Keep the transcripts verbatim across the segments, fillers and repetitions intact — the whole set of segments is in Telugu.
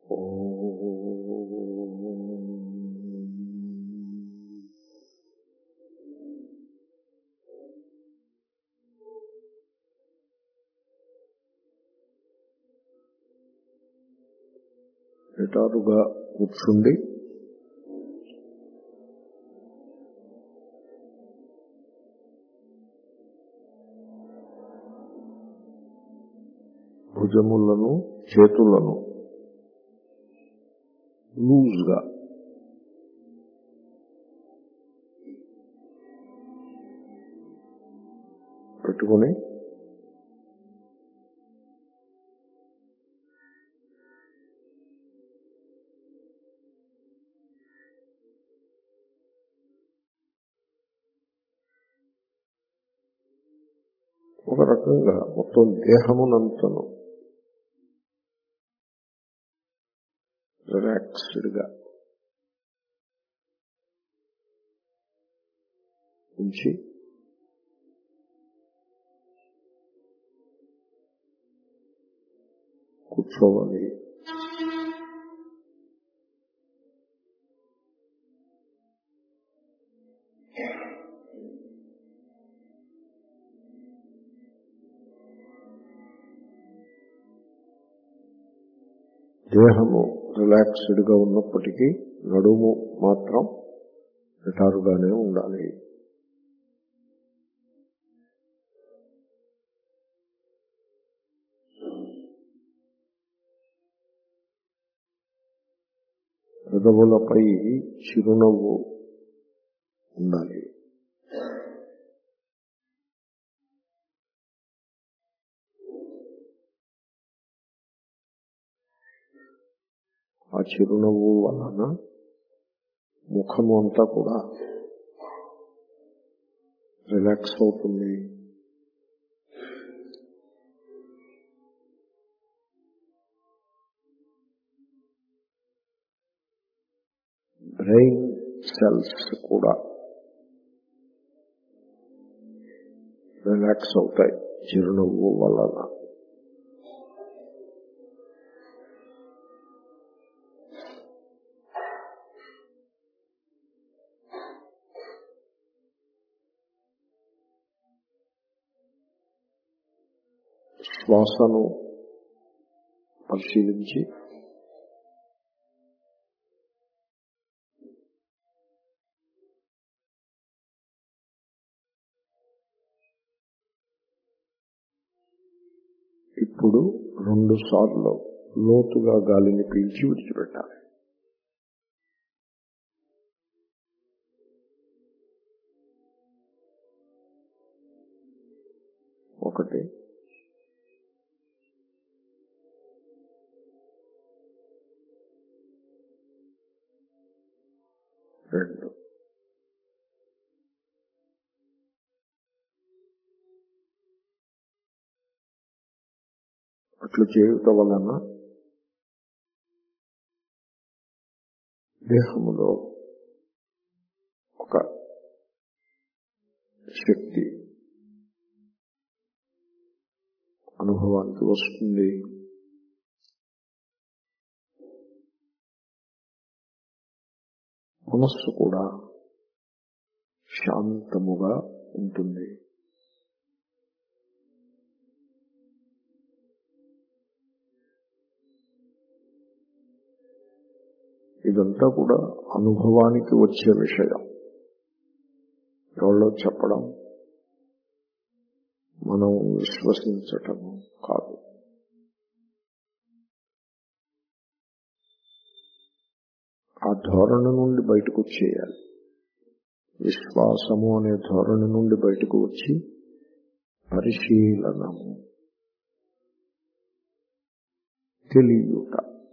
నిటారుగా కూర్చుండి భుజములను చేతులను లూజ్గా పెట్టుకుని ఒక రకంగా మొత్తం దేహమునంతను రిలాక్స్డ్ గా ఉంచి కూర్చోవాలి. దేహము రిలాక్స్డ్ గా ఉన్నప్పటికీ నడుము మాత్రం నిటారుగానే ఉండాలి. పెదవులపై చిరునవ్వు ఉండాలి. ఆ చిరునవ్వు వలన ముఖము అంతా కూడా రిలాక్స్ అవుతుంది. బ్రెయిన్ సెల్స్ కూడా రిలాక్స్ అవుతాయి చిరునవ్వు వలన. శ్వాసను పరిశీలించి ఇప్పుడు రెండు సార్లు లోతుగా గాలిని పీల్చి విడిచిపెట్టాలి. ఒకటి, రెండు. అట్లు చేయుట వలన దేహములో ఒక శక్తి అనుభవానికి వస్తుంది. మనస్సు కూడా శాంతముగా ఉంటుంది. ఇదంతా కూడా అనుభవానికి వచ్చే విషయం. ఎవరో చెప్పడం, మనం విశ్వసించటము కాదు. ఆ ధోరణి నుండి బయటకు వచ్చేయాలి. విశ్వాసము అనే ధోరణి నుండి బయటకు వచ్చి పరిశీలనము, తెలియుట,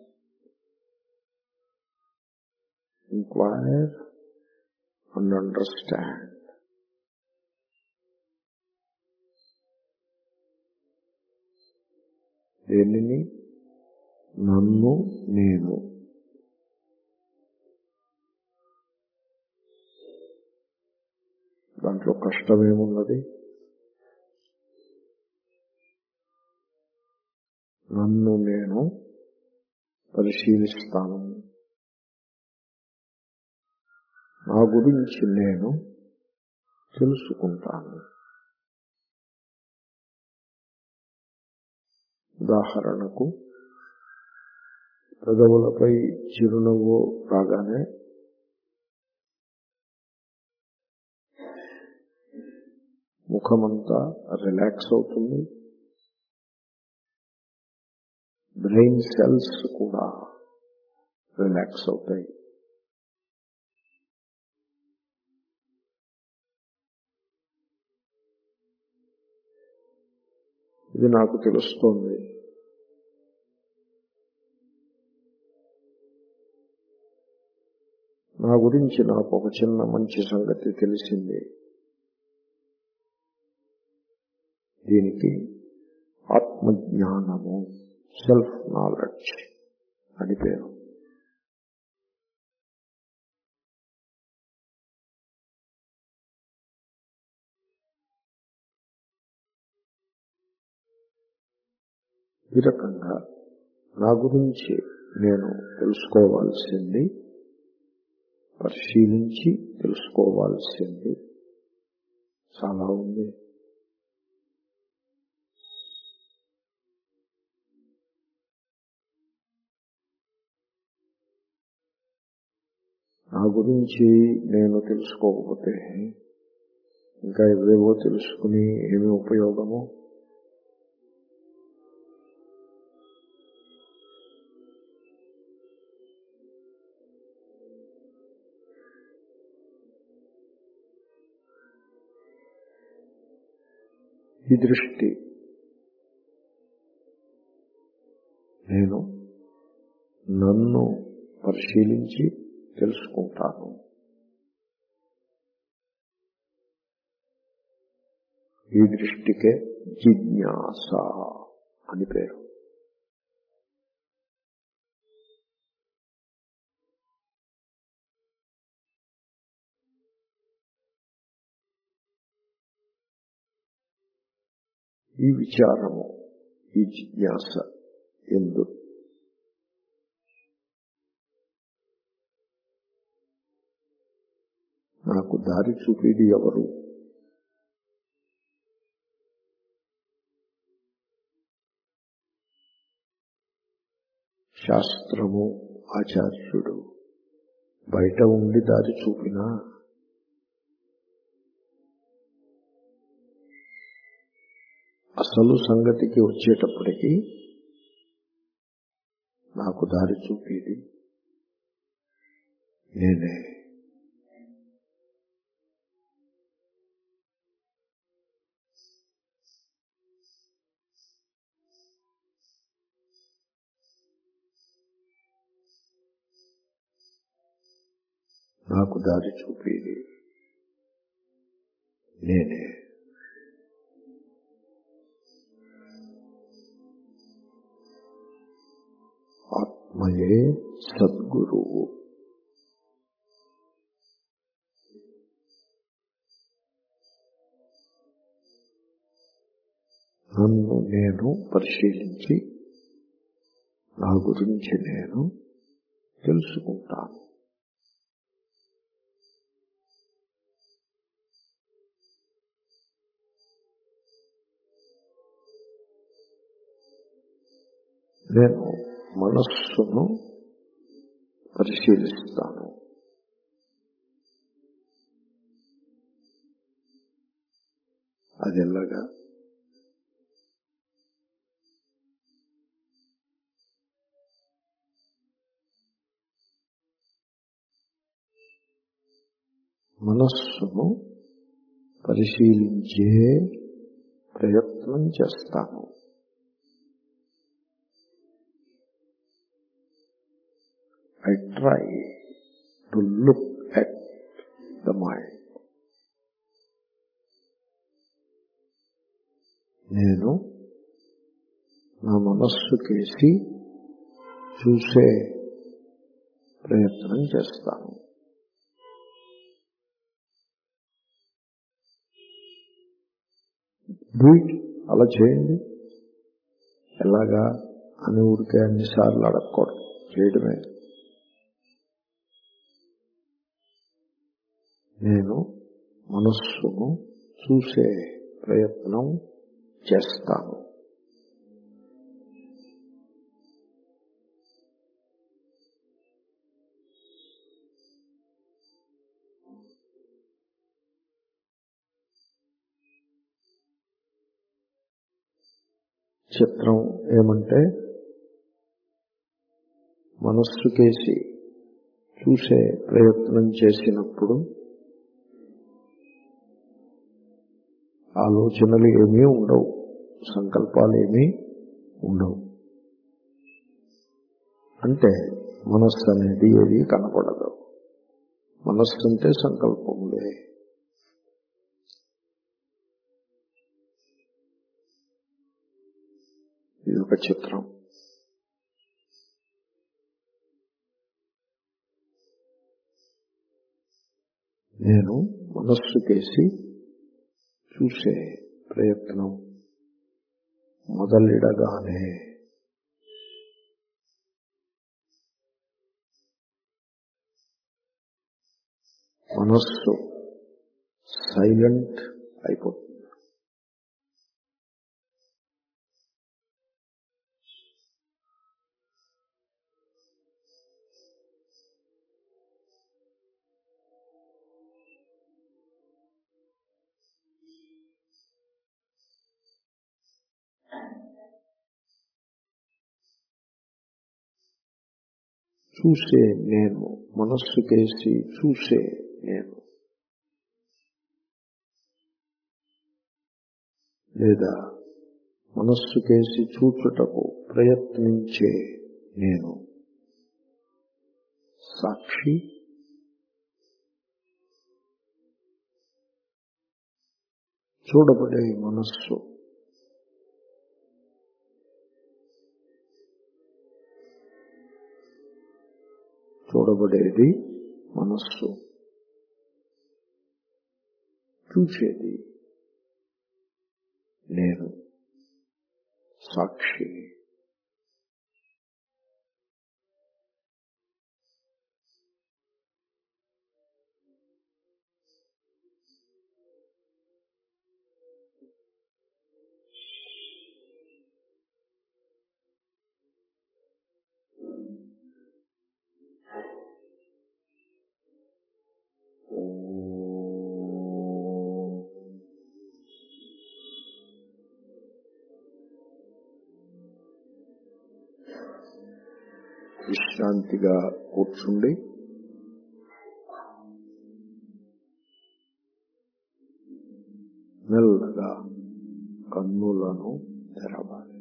inquire and understand. దేనిని? నన్ను నేను. దాంట్లో కష్టమేమున్నది? నన్ను నేను పరిశీలిస్తాను. నా గురించి నేను తెలుసుకుంటాను. ఉదాహరణకు, పెదవులపై చిరునవ్వు రాగానే ముఖమంతా రిలాక్స్ అవుతుంది. బ్రెయిన్ సెల్స్ కూడా రిలాక్స్ అవుతాయి. ఇది నాకు తెలుస్తోంది. నా గురించి నాకు ఒక చిన్న మంచి సంగతి తెలిసింది. దీనికి ఆత్మజ్ఞానము, సెల్ఫ్ నాలెడ్జ్ అని పేరు. ఈ రకంగా నా గురించి నేను తెలుసుకోవాల్సింది, పరిశీలించి తెలుసుకోవాల్సింది చాలా ఉంది. నా గురించి నేను తెలుసుకోకపోతే ఇంకా ఏవేవో తెలుసుకుని ఏమి ఉపయోగము? ఈ దృష్టి నేను నన్ను పరిశీలించి తెలుసుకుంటాను. ఈ దృష్టికే జిజ్ఞాస అని పేరు. ఈ విచారము, ఈ జిజ్ఞాస ఎందు నాకు దారి చూపేది ఎవరు? శాస్త్రము, ఆచార్యుడు బయట ఉండి దారి చూపినా అసలు సంగతికి వచ్చేటప్పటికీ నాకు దారి చూపేది నేనే. నాకు దారి చూపేది నేనే. ఆత్మయే సద్గురువు. నన్ను నేను పరిశీలించి నా గురించి నేను తెలుసుకుంటాను. నేను మనస్సును పరిశీలిస్తాను. అది ఎలాగా? మనస్సును పరిశీలించే ప్రయత్నం చేస్తాను. I try to look at the mind. నేను నా మనస్సు కేసి చూసే ప్రయత్నం చేస్తాను. డూ ఇట్, అలా చేయండి. ఎలాగా అని ఊరికే అన్నిసార్లు అడగకూడదు. చేయడమే. నేను మనస్సును చూసే ప్రయత్నం చేస్తాను. చిత్రం ఏమంటే మనస్సుకేసి చూసే ప్రయత్నం చేసినప్పుడు ఆలోచనలు ఏమీ ఉండవు, సంకల్పాలు ఏమీ ఉండవు. అంటే మనస్సు అనేది ఏది కనపడదు. మనస్సు అంటే సంకల్పములే. ఇది ఒక చిత్రం. నేను మనస్సు కేసి చూసే ప్రయత్నం మొదలెడగానే మనస్సు సైలెంట్ అయిపోతుంది. చూసే నేను, మనస్సు కేసి చూసే నేను, లేదా మనస్సు కేసి చూచుటకు ప్రయత్నించే నేను సాక్షి, చూడబడే మనస్సు చూడబడేది మనస్సు, చూసేది నేను సాక్షి. విశ్రాంతిగా కూర్చుండి మెల్లగా కన్నులను తెరవాలి.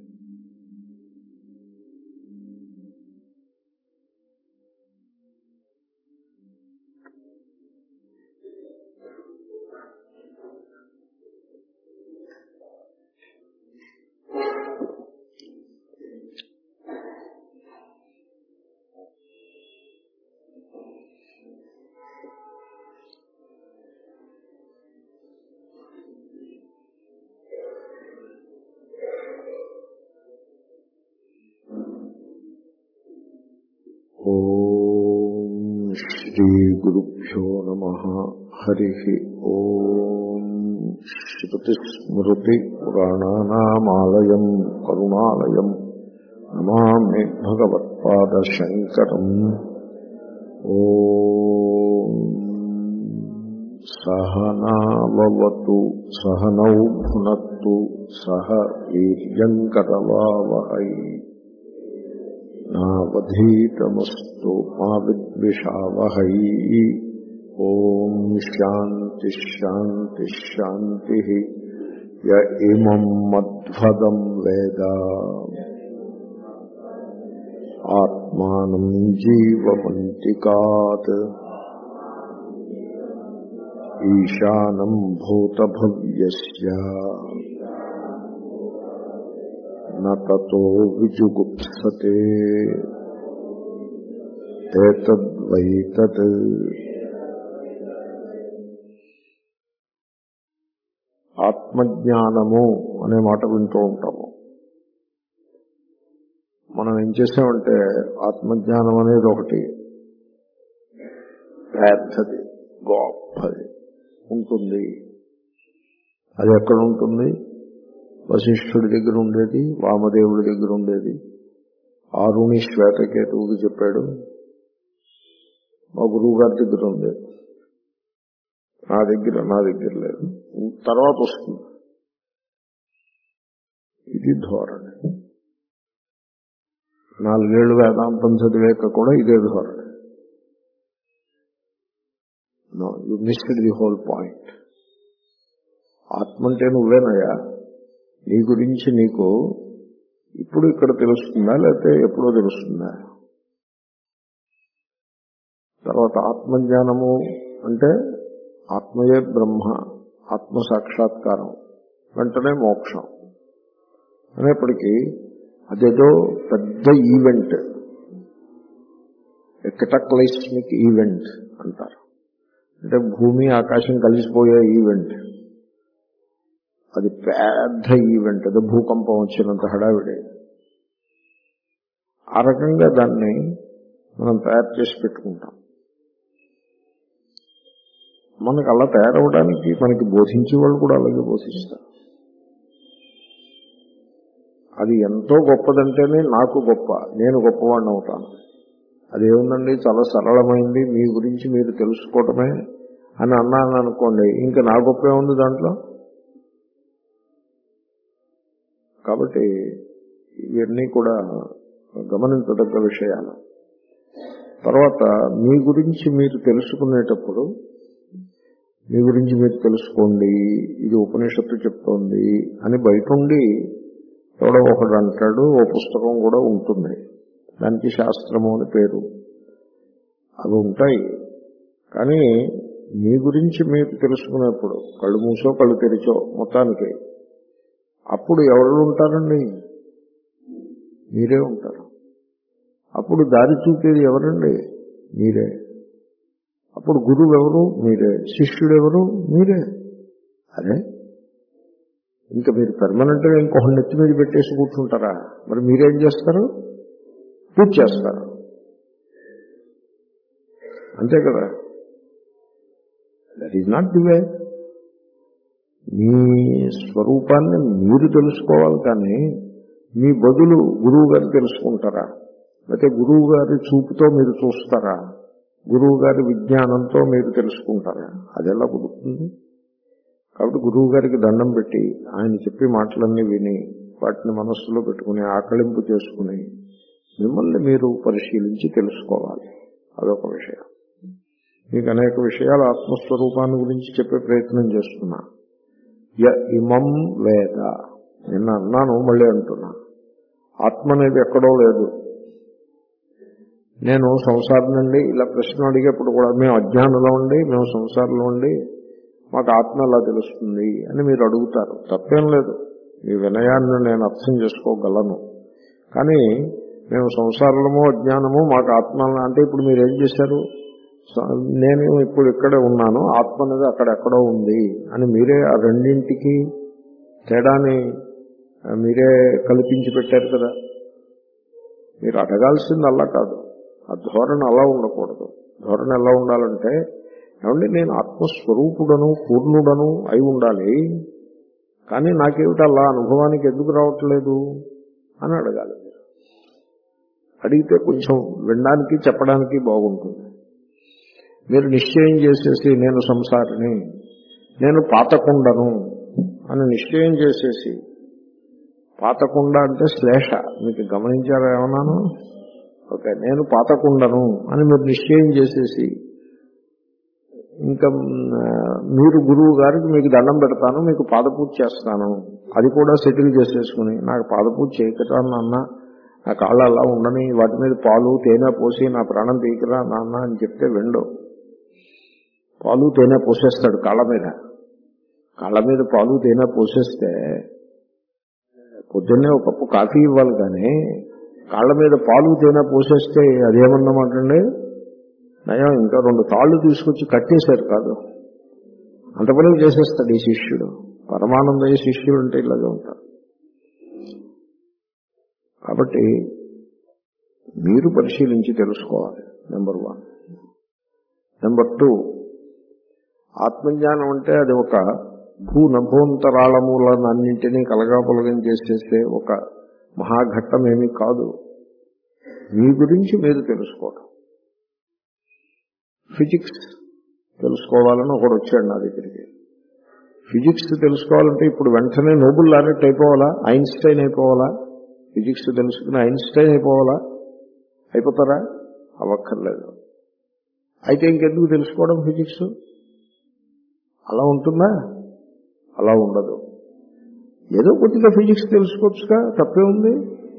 ఓం శ్రీ గురుభ్యో నమః. హరి ఓం. శ్రుతి స్మృతి పురాణానామాలయం కరుణాలయం నమామి భగవత్పాద శంకరం. ఓం సహనావతు సహనౌ భునత్తు సహ వీర్యంకరవావహై నావధీతమస్తు మా విద్విషావహై. ఓం శాంతి శాంతి శాంతి. య ఇమం మధ్వదం వేద ఆత్మానం జీవమంతికాత్ ఈశానం భూతభవ్యస్య నతతో విజుగుప్సతే. ఏతద్వై తత్. ఆత్మజ్ఞానము అనే మాట వింటూ ఉంటాము. మనం ఏం చేసామంటే ఆత్మజ్ఞానం అనేది ఒకటి పెద్దది గొప్పది ఉంటుంది. అది ఎక్కడ ఉంటుంది? వశిష్ఠుడి దగ్గర ఉండేది, వామదేవుడి దగ్గర ఉండేది, ఆరుణి శ్వేతకేతువుకి చెప్పాడు, మా గురువు గారి దగ్గర ఉంది, నా దగ్గర నా దగ్గర లేదు, తర్వాత వస్తుంది. ఇది ధోరణి. నాలుగేళ్లు వేదాంతం చదివాక కూడా ఇదే ధోరణి. No, you missed the whole point. ఆత్మ అంటే నువ్వేనయ్యా, నీ గురించి నీకు ఇప్పుడు ఇక్కడ తెలుస్తుందా లేకపోతే ఎప్పుడో తెలుస్తుందా? తర్వాత ఆత్మజ్ఞానము అంటే ఆత్మయే బ్రహ్మ, ఆత్మ సాక్షాత్కారం, వెంటనే మోక్షం అనేప్పటికీ అదేదో పెద్ద ఈవెంట్, కెటాక్లైస్మిక్ ఈవెంట్ అంటారు. అంటే భూమి ఆకాశం కలిసిపోయే ఈవెంట్. అది పెద్ద ఈవెంట్, అది భూకంపం వచ్చినంత హడావిడే. ఆ రకంగా దాన్ని మనం తయారు చేసి పెట్టుకుంటాం. మనకు అలా తయారవడానికి మనకి బోధించే వాళ్ళు కూడా అలాగే బోధిస్తారు. అది ఎంతో గొప్పదంటేనే నాకు గొప్ప, నేను గొప్పవాడిని అవుతాను. అదేముందండి చాలా సరళమైంది, మీ గురించి మీరు తెలుసుకోవటమే అని అన్నాను అనుకోండి, ఇంకా నా గొప్పే ఉంది దాంట్లో. కాబట్టి ఇవన్నీ కూడా గమనించదగ్గ విషయాలు. తర్వాత మీ గురించి మీరు తెలుసుకునేటప్పుడు మీ గురించి మీరు తెలుసుకోండి, ఇది ఉపనిషత్తు చెప్తోంది అని బయట ఉండి ఎవడో ఒకడు అంటాడు. ఓ పుస్తకం కూడా ఉంటుంది, దానికి శాస్త్రము అని పేరు. అవి ఉంటాయి. కానీ మీ గురించి మీరు తెలుసుకునేప్పుడు కళ్ళు మూసో కళ్ళు తెరిచో మొత్తానికి అప్పుడు ఎవరు ఉంటారండి? మీరే ఉంటారు. అప్పుడు దారి చూపేది ఎవరండి? మీరే. అప్పుడు గురువు ఎవరు? మీరే. శిష్యుడు ఎవరు? మీరే. అదే ఇంకా మీరు పర్మనెంట్ గా ఇంకొక నెత్తి మీద పెట్టేసి కూర్చుంటారా? మరి మీరేం చేస్తారు? పూజ చేస్తారు, అంతే కదా. That is not the way. మీ స్వరూపాన్ని మీరు తెలుసుకోవాలి, కానీ మీ బదులు గురువు గారు తెలుసుకుంటారా? లేకపోతే గురువు గారి చూపుతో మీరు చూస్తారా? గురువు గారి విజ్ఞానంతో మీరు తెలుసుకుంటారా? అది ఎలా కుదురుతుంది? కాబట్టి గురువు గారికి దండం పెట్టి ఆయన చెప్పి మాటలన్నీ విని వాటిని మనస్సులో పెట్టుకుని ఆకళింపు చేసుకుని మిమ్మల్ని మీరు పరిశీలించి తెలుసుకోవాలి. అదొక విషయం. మీకు అనేక విషయాలు ఆత్మస్వరూపాన్ని గురించి చెప్పే ప్రయత్నం చేస్తున్నా. య ఇమం వేద, నిన్న అన్నాను, మళ్ళీ అంటున్నా, ఆత్మ అనేది ఎక్కడో లేదు. నేను సంసారం నుండి ఇలా ప్రశ్న అడిగేప్పుడు కూడా మేము అజ్ఞానంలో ఉండి, మేము సంసారంలో ఉండి మాకు ఆత్మ ఎలా తెలుస్తుంది అని మీరు అడుగుతారు. తప్పేం లేదు, మీ వినయాన్ని నేను అర్థం చేసుకోగలను. కానీ మేము సంసారము అజ్ఞానము మాకు ఆత్మ అంటే ఇప్పుడు మీరు ఏం చేశారు? నేను ఇప్పుడు ఇక్కడే ఉన్నాను, ఆత్మ అనేది అక్కడెక్కడో ఉంది అని మీరే ఆ రెండింటికి తేడాని మీరే కల్పించి పెట్టారు కదా. మీరు అడగాల్సింది అలా కాదు, ఆ ధోరణి అలా ఉండకూడదు. ధోరణి ఎలా ఉండాలంటే, ఏమంటే నేను ఆత్మస్వరూపుడను పూర్ణుడను అయి ఉండాలి, కానీ నాకేమిటి అలా అనుభవానికి ఎందుకు రావట్లేదు అని అడగాలి. అడిగితే కొంచెం వినడానికి చెప్పడానికి బాగుంటుంది. మీరు నిశ్చయం చేసేసి నేను సంసారిని, నేను పాతకుండను అని నిశ్చయం చేసేసి, పాతకుండ అంటే శ్లేష, మీకు గమనించారా ఏమన్నాను? ఓకే, నేను పాతకుండను అని మీరు నిశ్చయం చేసేసి ఇంకా మీరు గురువు గారికి మీకు దండం పెడతాను, మీకు పాదపూజ చేస్తాను, అది కూడా సెటిల్ చేసేసుకుని నాకు పాదపూజ చేయకరా నాన్న, నా కాళ్ళు అలా ఉండని, వాటి మీద పాలు తేనె పోసి నా ప్రాణం తీయకరా నాన్న అని చెప్తే వెండో. పాలు తేనె పోసేస్తాడు కాళ్ళ మీద. కాళ్ళ మీద పాలు తేనె పోసేస్తే పొద్దున్నే ఒక కప్పు కాఫీ ఇవ్వాలి, కానీ కాళ్ళ మీద పాలు తేనె పోసేస్తే అదేమన్నమాట అండి? నయం ఇంకా రెండు తాళ్ళు తీసుకొచ్చి కట్టేశారు కాదు, అంత పని చేసేస్తాడు ఈ శిష్యుడు. పరమానందయ్య శిష్యుడు అంటే ఇలాగే ఉంటారు. కాబట్టి మీరు పరిశీలించి తెలుసుకోవాలి. Number one. నెంబర్ టూ, ఆత్మజ్ఞానం అంటే అది ఒక భూ నభోంతరాళములన్నింటినీ కలగాపులగం చేసేసే ఒక మహాఘట్టం ఏమీ కాదు. మీ గురించి మీరు తెలుసుకోవడం. ఫిజిక్స్ తెలుసుకోవాలని ఒకడు వచ్చాడు నా దగ్గరికి. ఫిజిక్స్ తెలుసుకోవాలంటే ఇప్పుడు వెంటనే నోబెల్ లారెట్ అయిపోవాలా, ఐన్స్టైన్ అయిపోవాలా? ఫిజిక్స్ తెలుసుకుని ఐన్స్టైన్ అయిపోవాలా? అయిపోతారా? అవ్వక్కర్లేదు. అయితే ఇంకెందుకు తెలుసుకోవడం ఫిజిక్స్? అలా ఉంటుందా? అలా ఉండదు. ఏదో కొద్దిగా ఫిజిక్స్ తెలుసుకోవచ్చుగా, తప్పే ఉంది.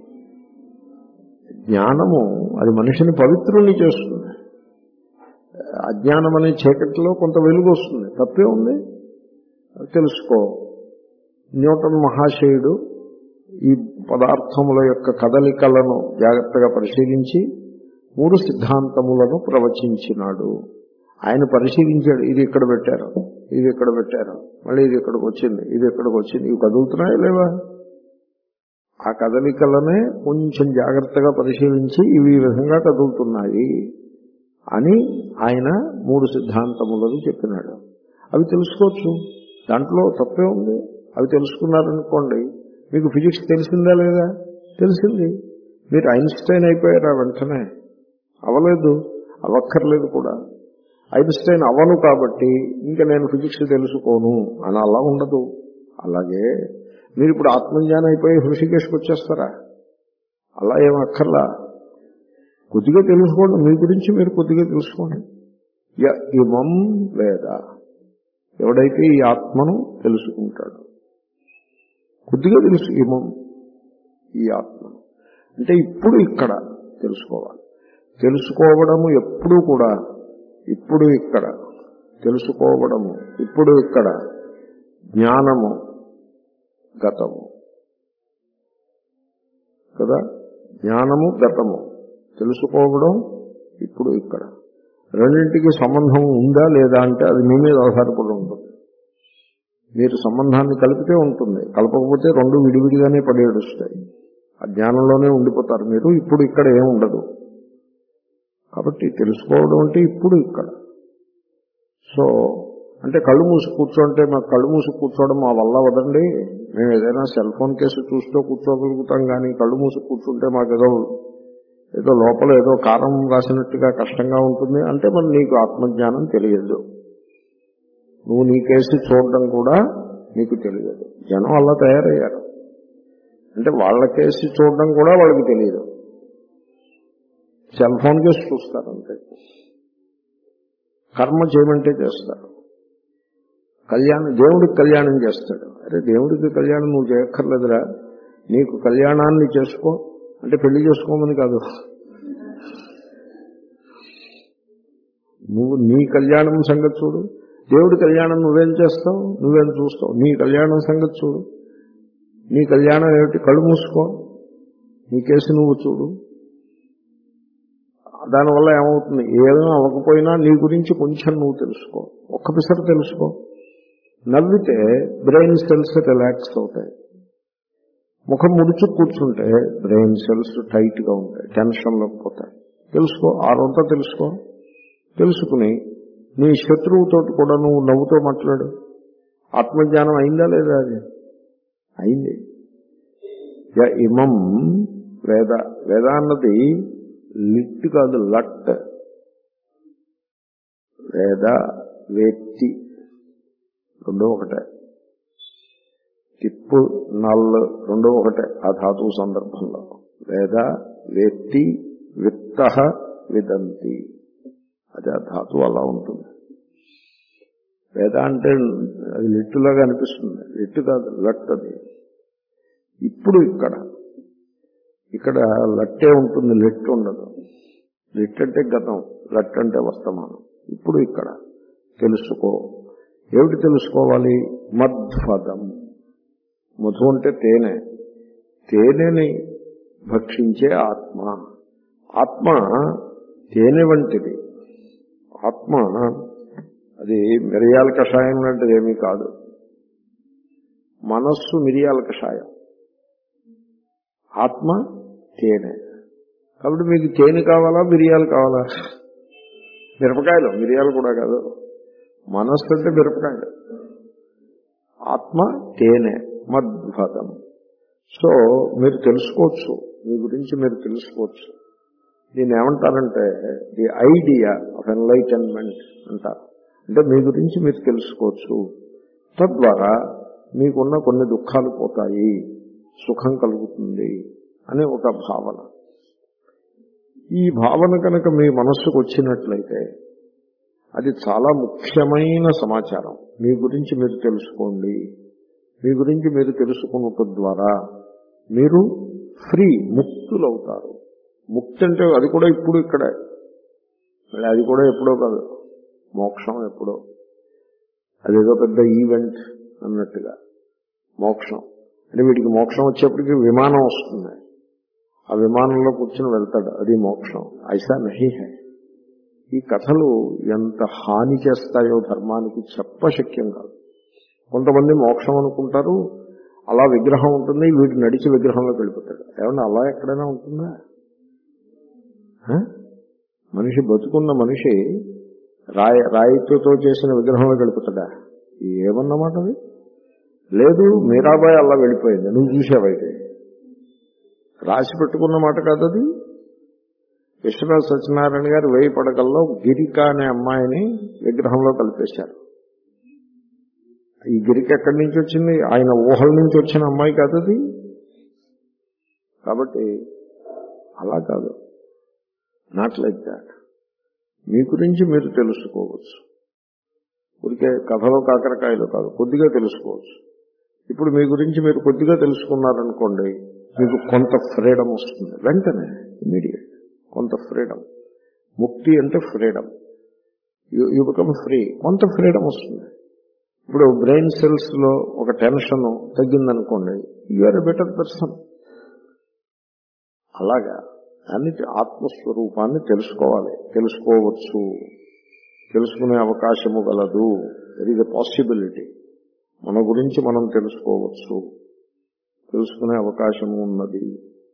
జ్ఞానము అది మనిషిని పవిత్రుల్ని చేస్తుంది. అజ్ఞానం అనే చీకటిలో కొంత వెలుగు వస్తుంది, తప్పే ఉంది. తెలుసుకో. న్యూటన్ మహాశయుడు ఈ పదార్థముల యొక్క కదలికలను జాగ్రత్తగా పరిశీలించి మూడు సిద్ధాంతములను ప్రవచించినాడు. ఆయన పరిశీలించాడు, ఇది ఇక్కడ పెట్టారు, ఇది ఇక్కడ పెట్టారు, మళ్ళీ ఇది ఇక్కడికి వచ్చింది, ఇది ఇక్కడికి వచ్చింది, ఇవి కదులుతున్నాయా లేవా? ఆ కదలికలనే కొంచెం జాగ్రత్తగా పరిశీలించి ఇవి ఈ విధంగా కదులుతున్నాయి అని ఆయన మూడు సిద్ధాంతములను చెప్పినాడు. అవి తెలుసుకోవచ్చు, దాంట్లో తప్పే ఉంది. అవి తెలుసుకున్నారనుకోండి, మీకు ఫిజిక్స్ తెలిసిందా లేదా? తెలిసింది. మీరు ఐన్స్టైన్ అయిపోయారా వెంటనే? అవలేదు, అవక్కర్లేదు కూడా. ఐన్స్టైన్ అవను కాబట్టి ఇంకా నేను ఫిజిక్స్ తెలుసుకోను అని అలా ఉండదు. అలాగే మీరు ఇప్పుడు ఆత్మజ్ఞానం అయిపోయి హృషికేశ్కి వచ్చేస్తారా? అలా ఏం అక్కర్లా. కొద్దిగా తెలుసుకోండి, మీ గురించి మీరు కొద్దిగా తెలుసుకోండి. ఇమం వేద, ఎవడైతే ఈ ఆత్మను తెలుసుకుంటాడు, కొద్దిగా తెలుసు. ఇమం, ఈ ఆత్మను అంటే ఇప్పుడు ఇక్కడ తెలుసుకోవాలి. తెలుసుకోవడము ఎప్పుడూ కూడా ఇప్పుడు ఇక్కడ తెలుసుకోవడము, ఇప్పుడు ఇక్కడ జ్ఞానము గతము కదా. జ్ఞానము గతము, తెలుసుకోవడం ఇప్పుడు ఇక్కడ. రెండింటికి సంబంధం ఉందా లేదా అంటే అది మీ మీద ఆధారపడి ఉంటుంది. మీరు సంబంధాన్ని కలిపితే ఉంటుంది, కలపకపోతే రెండు విడివిడిగానే పడేడుస్తాయి. ఆ జ్ఞానంలోనే ఉండిపోతారు మీరు. ఇప్పుడు ఇక్కడ ఏం ఉండదు. కాబట్టి తెలుసుకోవడం అంటే ఇప్పుడు ఇక్కడ. సో అంటే కళ్ళు మూసి కూర్చోంటే మాకు కళ్ళు మూసి కూర్చోవడం మా వల్ల వదండి, మేము ఏదైనా సెల్ ఫోన్ కేసు చూస్తూ కూర్చోగలుగుతాం, కానీ కళ్ళు మూసి కూర్చుంటే మాకు ఏదో ఏదో లోపల ఏదో కారం రాసినట్టుగా కష్టంగా ఉంటుంది అంటే మరి నీకు ఆత్మజ్ఞానం తెలియదు. నువ్వు నీ కేసు చూడడం కూడా నీకు తెలియదు. జనం అలా తయారయ్యారు. అంటే వాళ్ళ కేసు చూడడం కూడా వాళ్ళకి తెలియదు. సెల్ ఫోన్ కేసు చూస్తారు అంతే. కర్మ చేయమంటే చేస్తారు. కళ్యాణం, దేవుడికి కళ్యాణం చేస్తాడు. అరే దేవుడికి కళ్యాణం నువ్వు చేయక్కర్లేదురా, నీకు కళ్యాణాన్ని చేసుకో అంటే పెళ్లి చేసుకోమని కాదు. నువ్వు నీ కళ్యాణం సంగతి చూడు. దేవుడి కళ్యాణం నువ్వేం చేస్తావు, నువ్వేం చూస్తావు. నీ కళ్యాణం సంగతి చూడు. నీ కళ్యాణం ఏమిటి? కళ్ళు మూసుకో, నీ కేసు నువ్వు చూడు. దానివల్ల ఏమవుతుంది? ఏమీ అవ్వకపోయినా నీ గురించి కొంచెం నువ్వు తెలుసుకో, ఒక్క పిసరు తెలుసుకో. నవ్వితే బ్రెయిన్ సెల్స్ రిలాక్స్ అవుతాయి. ముఖం ముడుచు కూర్చుంటే బ్రెయిన్ సెల్స్ టైట్ గా ఉంటాయి, టెన్షన్లో పోతాయి. తెలుసుకో, ఆరోంతా తెలుసుకో. తెలుసుకుని నీ శత్రువుతో కూడా నువ్వు నవ్వుతో మాట్లాడు. ఆత్మజ్ఞానం అయిందా లేదా? అది అయింది. య ఇమం వేద, వేద అన్నది లిట్ కాదు, లట్. వేద వేత్తి రెండో ఒకటే. తిప్పు నల్ రెండో ఒకటే ఆ ధాతువు సందర్భంలో. వేద వేత్తి విత్త విదంతి, అది ఆ ధాతువు అలా ఉంటుంది. వేద అంటే అది లిట్టులాగా అనిపిస్తుంది, లిట్టు కాదు, లట్. అది ఇప్పుడు ఇక్కడ ఇక్కడ లట్టే ఉంటుంది, లిట్ ఉండదు. లిట్ అంటే గతం, లట్ అంటే వర్తమానం. ఇప్పుడు ఇక్కడ తెలుసుకో. ఏమిటి తెలుసుకోవాలి? మధ్వదం. మధు అంటే తేనె. తేనెని భక్షించే ఆత్మ. ఆత్మ తేనె వంటిది. ఆత్మ అది మిరియాల కషాయం లాంటిది ఏమీ కాదు. మనస్సు మిరియాల కషాయం, ఆత్మ తేనె. కాబట్టి మీకు తేనె కావాలా మిరియాలు కావాలా? మిరపకాయలు, మిరియాలు కూడా కాదు. మనస్సు అంటే మిరపకాయలు, ఆత్మ తేనె, మద్భదం. సో మీరు తెలుసుకోవచ్చు, మీ గురించి మీరు తెలుసుకోవచ్చు. దీన్ని ఏమంటారంటే ది ఐడియా ఆఫ్ ఎన్లైటన్మెంట్ అంటారు. అంటే మీ గురించి మీరు తెలుసుకోవచ్చు. తద్వారా మీకున్న కొన్ని దుఃఖాలు పోతాయి, సుఖం కలుగుతుంది అనే ఒక భావన. ఈ భావన కనుక మీ మనస్సుకు వచ్చినట్లయితే అది చాలా ముఖ్యమైన సమాచారం. మీ గురించి మీరు తెలుసుకోండి. మీ గురించి మీరు తెలుసుకున్నట్టు ద్వారా మీరు ఫ్రీ, ముక్తులవుతారు. ముక్తి అంటే అది కూడా ఇప్పుడు ఇక్కడే, మళ్ళీ అది కూడా ఎప్పుడో కాదు, మోక్షం ఎప్పుడో. అదేదో పెద్ద ఈవెంట్ అన్నట్టుగా మోక్షం అంటే వీడికి మోక్షం వచ్చేప్పటికి విమానం వస్తుంది, ఆ విమానంలో కూర్చొని వెళ్తాడు, అది మోక్షం. ఐసా నహీ హై. ఈ కథలు ఎంత హాని చేస్తాయో ధర్మానికి చెప్పశక్యం కాదు. కొంతమంది మోక్షం అనుకుంటారు, అలా విగ్రహం ఉంటుంది, వీడు నడిచి విగ్రహంలోకి వెళ్ళిపోతాడు. ఏమన్నా అలా ఎక్కడైనా ఉంటుందా? మనిషి బతుకున్న మనిషి రాయి రాయితో చేసిన విగ్రహంలోకి వెళ్ళిపోతాడా? ఏమన్నమాట అది? లేదు, మీరాబాయి అలా వెళ్ళిపోయింది, నువ్వు చూసావైతే. రాసి పెట్టుకున్న మాట కాదు అది. విశ్వనాథ సత్యనారాయణ గారు వేయి పడకల్లో గిరిక అనే అమ్మాయిని విగ్రహంలో కలిపేశారు. ఈ గిరిక ఎక్కడి నుంచి వచ్చింది? ఆయన ఊహల నుంచి వచ్చిన అమ్మాయి కాదు అది. కాబట్టి అలా కాదు, నాట్ లైక్ దాట్. మీ గురించి మీరు తెలుసుకోవచ్చు. ఊరికే కథలో కాకరకాయలు కాదు, కొద్దిగా తెలుసుకోవచ్చు. ఇప్పుడు మీ గురించి మీరు కొద్దిగా తెలుసుకున్నారనుకోండి, మీకు కొంత ఫ్రీడమ్ వస్తుంది వెంటనే, ఇమీడియట్ కొంత ఫ్రీడమ్. ముక్తి అంటే ఫ్రీడమ్. యూ బికమ్ ఫ్రీ, కొంత ఫ్రీడమ్ వస్తుంది. ఇప్పుడు బ్రెయిన్ సెల్స్ లో ఒక టెన్షన్ తగ్గిందనుకోండి, you are a better person. అలాగా దాన్ని ఆత్మస్వరూపాన్ని తెలుసుకోవాలి, తెలుసుకోవచ్చు, తెలుసుకునే అవకాశము గలదు. There is a possibility. మన గురించి మనం తెలుసుకోవచ్చు, తెలుసుకునే అవకాశము ఉన్నది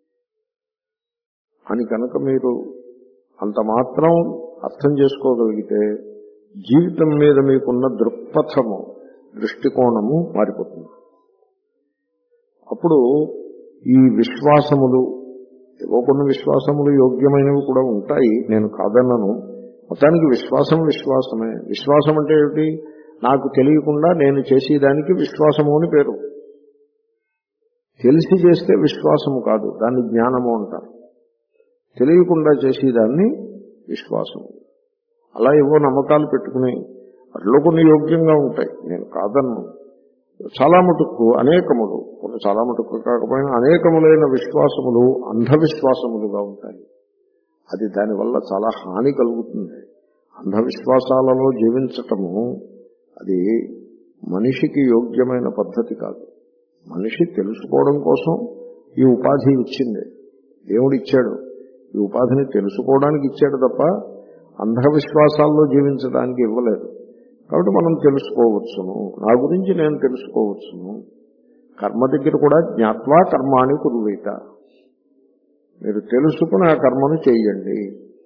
అని కనుక మీరు అంత మాత్రం అర్థం చేసుకోగలిగితే జీవితం మీద మీకున్న దృక్పథము, దృష్టికోణము మారిపోతుంది. అప్పుడు ఈ విశ్వాసములు, ఏవో కొన్ని విశ్వాసములు యోగ్యమైనవి కూడా ఉంటాయి, నేను కాదన్నాను. మొత్తానికి విశ్వాసం విశ్వాసమే. విశ్వాసం అంటే ఏమిటి? నాకు తెలియకుండా నేను చేసేదానికి విశ్వాసము అని పేరు. తెలిసి చేస్తే విశ్వాసము కాదు, దాన్ని జ్ఞానము అంటారు. తెలియకుండా చేసేదాన్ని విశ్వాసము. అలా ఏవో నమ్మకాలు పెట్టుకుని అట్లా కొన్ని యోగ్యంగా ఉంటాయి, నేను కాదన్ను. చాలా మటుకు అనేకములు, కొన్ని చాలా మటుకు కాకపోయినా అనేకములైన విశ్వాసములు అంధవిశ్వాసములుగా ఉంటాయి. అది దానివల్ల చాలా హాని కలుగుతుంది. అంధవిశ్వాసాలలో జీవించటము అది మనిషికి యోగ్యమైన పద్ధతి కాదు. మనిషి తెలుసుకోవడం కోసం ఈ ఉపాధి ఇచ్చింది, దేవుడు ఇచ్చాడు. ఈ ఉపాధిని తెలుసుకోవడానికి ఇచ్చాడు తప్ప అంధవిశ్వాసాల్లో జీవించడానికి ఇవ్వలేదు. కాబట్టి మనం తెలుసుకోవచ్చును, నా గురించి నేను తెలుసుకోవచ్చును. కర్మ దగ్గర కూడా జ్ఞాత్వా కర్మాణి కుర్వీత, మీరు తెలుసుకుని ఆ కర్మను చేయండి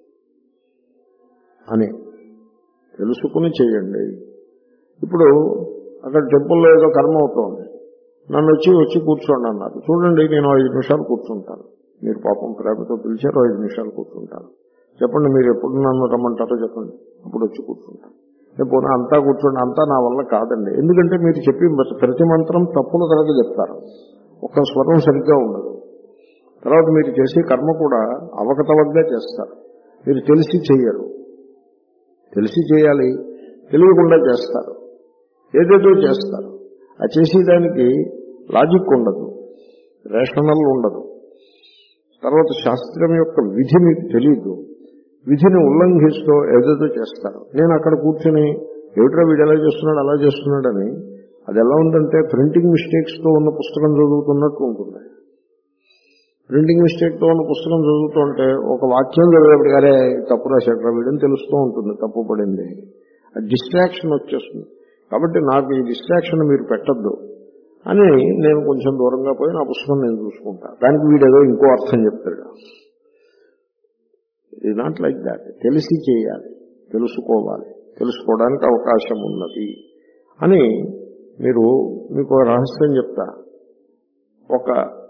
అని, తెలుసుకుని చేయండి. ఇప్పుడు అక్కడ టెంపుల్లో ఏదో కర్మ అవుతోంది, నన్ను వచ్చి వచ్చి కూర్చోండి అన్నారు. చూడండి, నేను ఐదు నిమిషాలు కూర్చుంటాను. మీరు పాపం ప్రేమతో పిలిచారు, ఐదు నిమిషాలు కూర్చుంటాను. చెప్పండి, మీరు ఎప్పుడు నన్ను రమ్మంటారో చెప్పండి, అప్పుడు వచ్చి కూర్చుంటాను. పోనీ అంతా కూర్చోండి, అంతా నా వల్ల కాదండి. ఎందుకంటే మీరు చెప్పి ప్రతి మంత్రం తప్పులు కనుక చెప్తారు, ఒక్క స్వరం సరిగ్గా ఉండదు. తర్వాత మీరు చేసే కర్మ కూడా అవకతవకగా చేస్తారు. మీరు తెలిసి చెయ్యరు, తెలిసి చేయాలి, తెలియకుండా చేస్తారు, ఏదేదో చేస్తారు. ఆ చేసేదానికి లాజిక్ ఉండదు, రేషనల్ ఉండదు. తర్వాత శాస్త్రం యొక్క విధి మీకు తెలియదు, విధిని ఉల్లంఘిస్తూ ఏదేదో చేస్తారు. నేను అక్కడ కూర్చొని ఏమిట్రా వీడు ఎలా చేస్తున్నాడు అలా చేస్తున్నాడని, అది ఎలా ఉందంటే ప్రింటింగ్ మిస్టేక్స్తో ఉన్న పుస్తకం చదువుతున్నట్టు ఉంటుంది. ప్రింటింగ్ మిస్టేక్తో ఉన్న పుస్తకం చదువుతుంటే ఒక వాక్యం చదివేప్పటికి అరే తప్పు రాశాడు వీడని తెలుస్తూ ఉంటుంది, తప్పు పడింది. ఆ డిస్ట్రాక్షన్ వచ్చేస్తుంది. కాబట్టి నాకు ఈ డిస్ట్రాక్షన్ మీరు పెట్టద్దు అని నేను కొంచెం దూరంగా పోయి నా పుస్తకం నేను చూసుకుంటా. దానికి వీడేదో ఇంకో అర్థం చెప్తాడు. It not like that. తెలిసి చేయాలి, తెలుసుకోవాలి, తెలుసుకోవడానికి అవకాశం ఉన్నది అని. మీరు మీకు రహస్యం చెప్తా. ఒక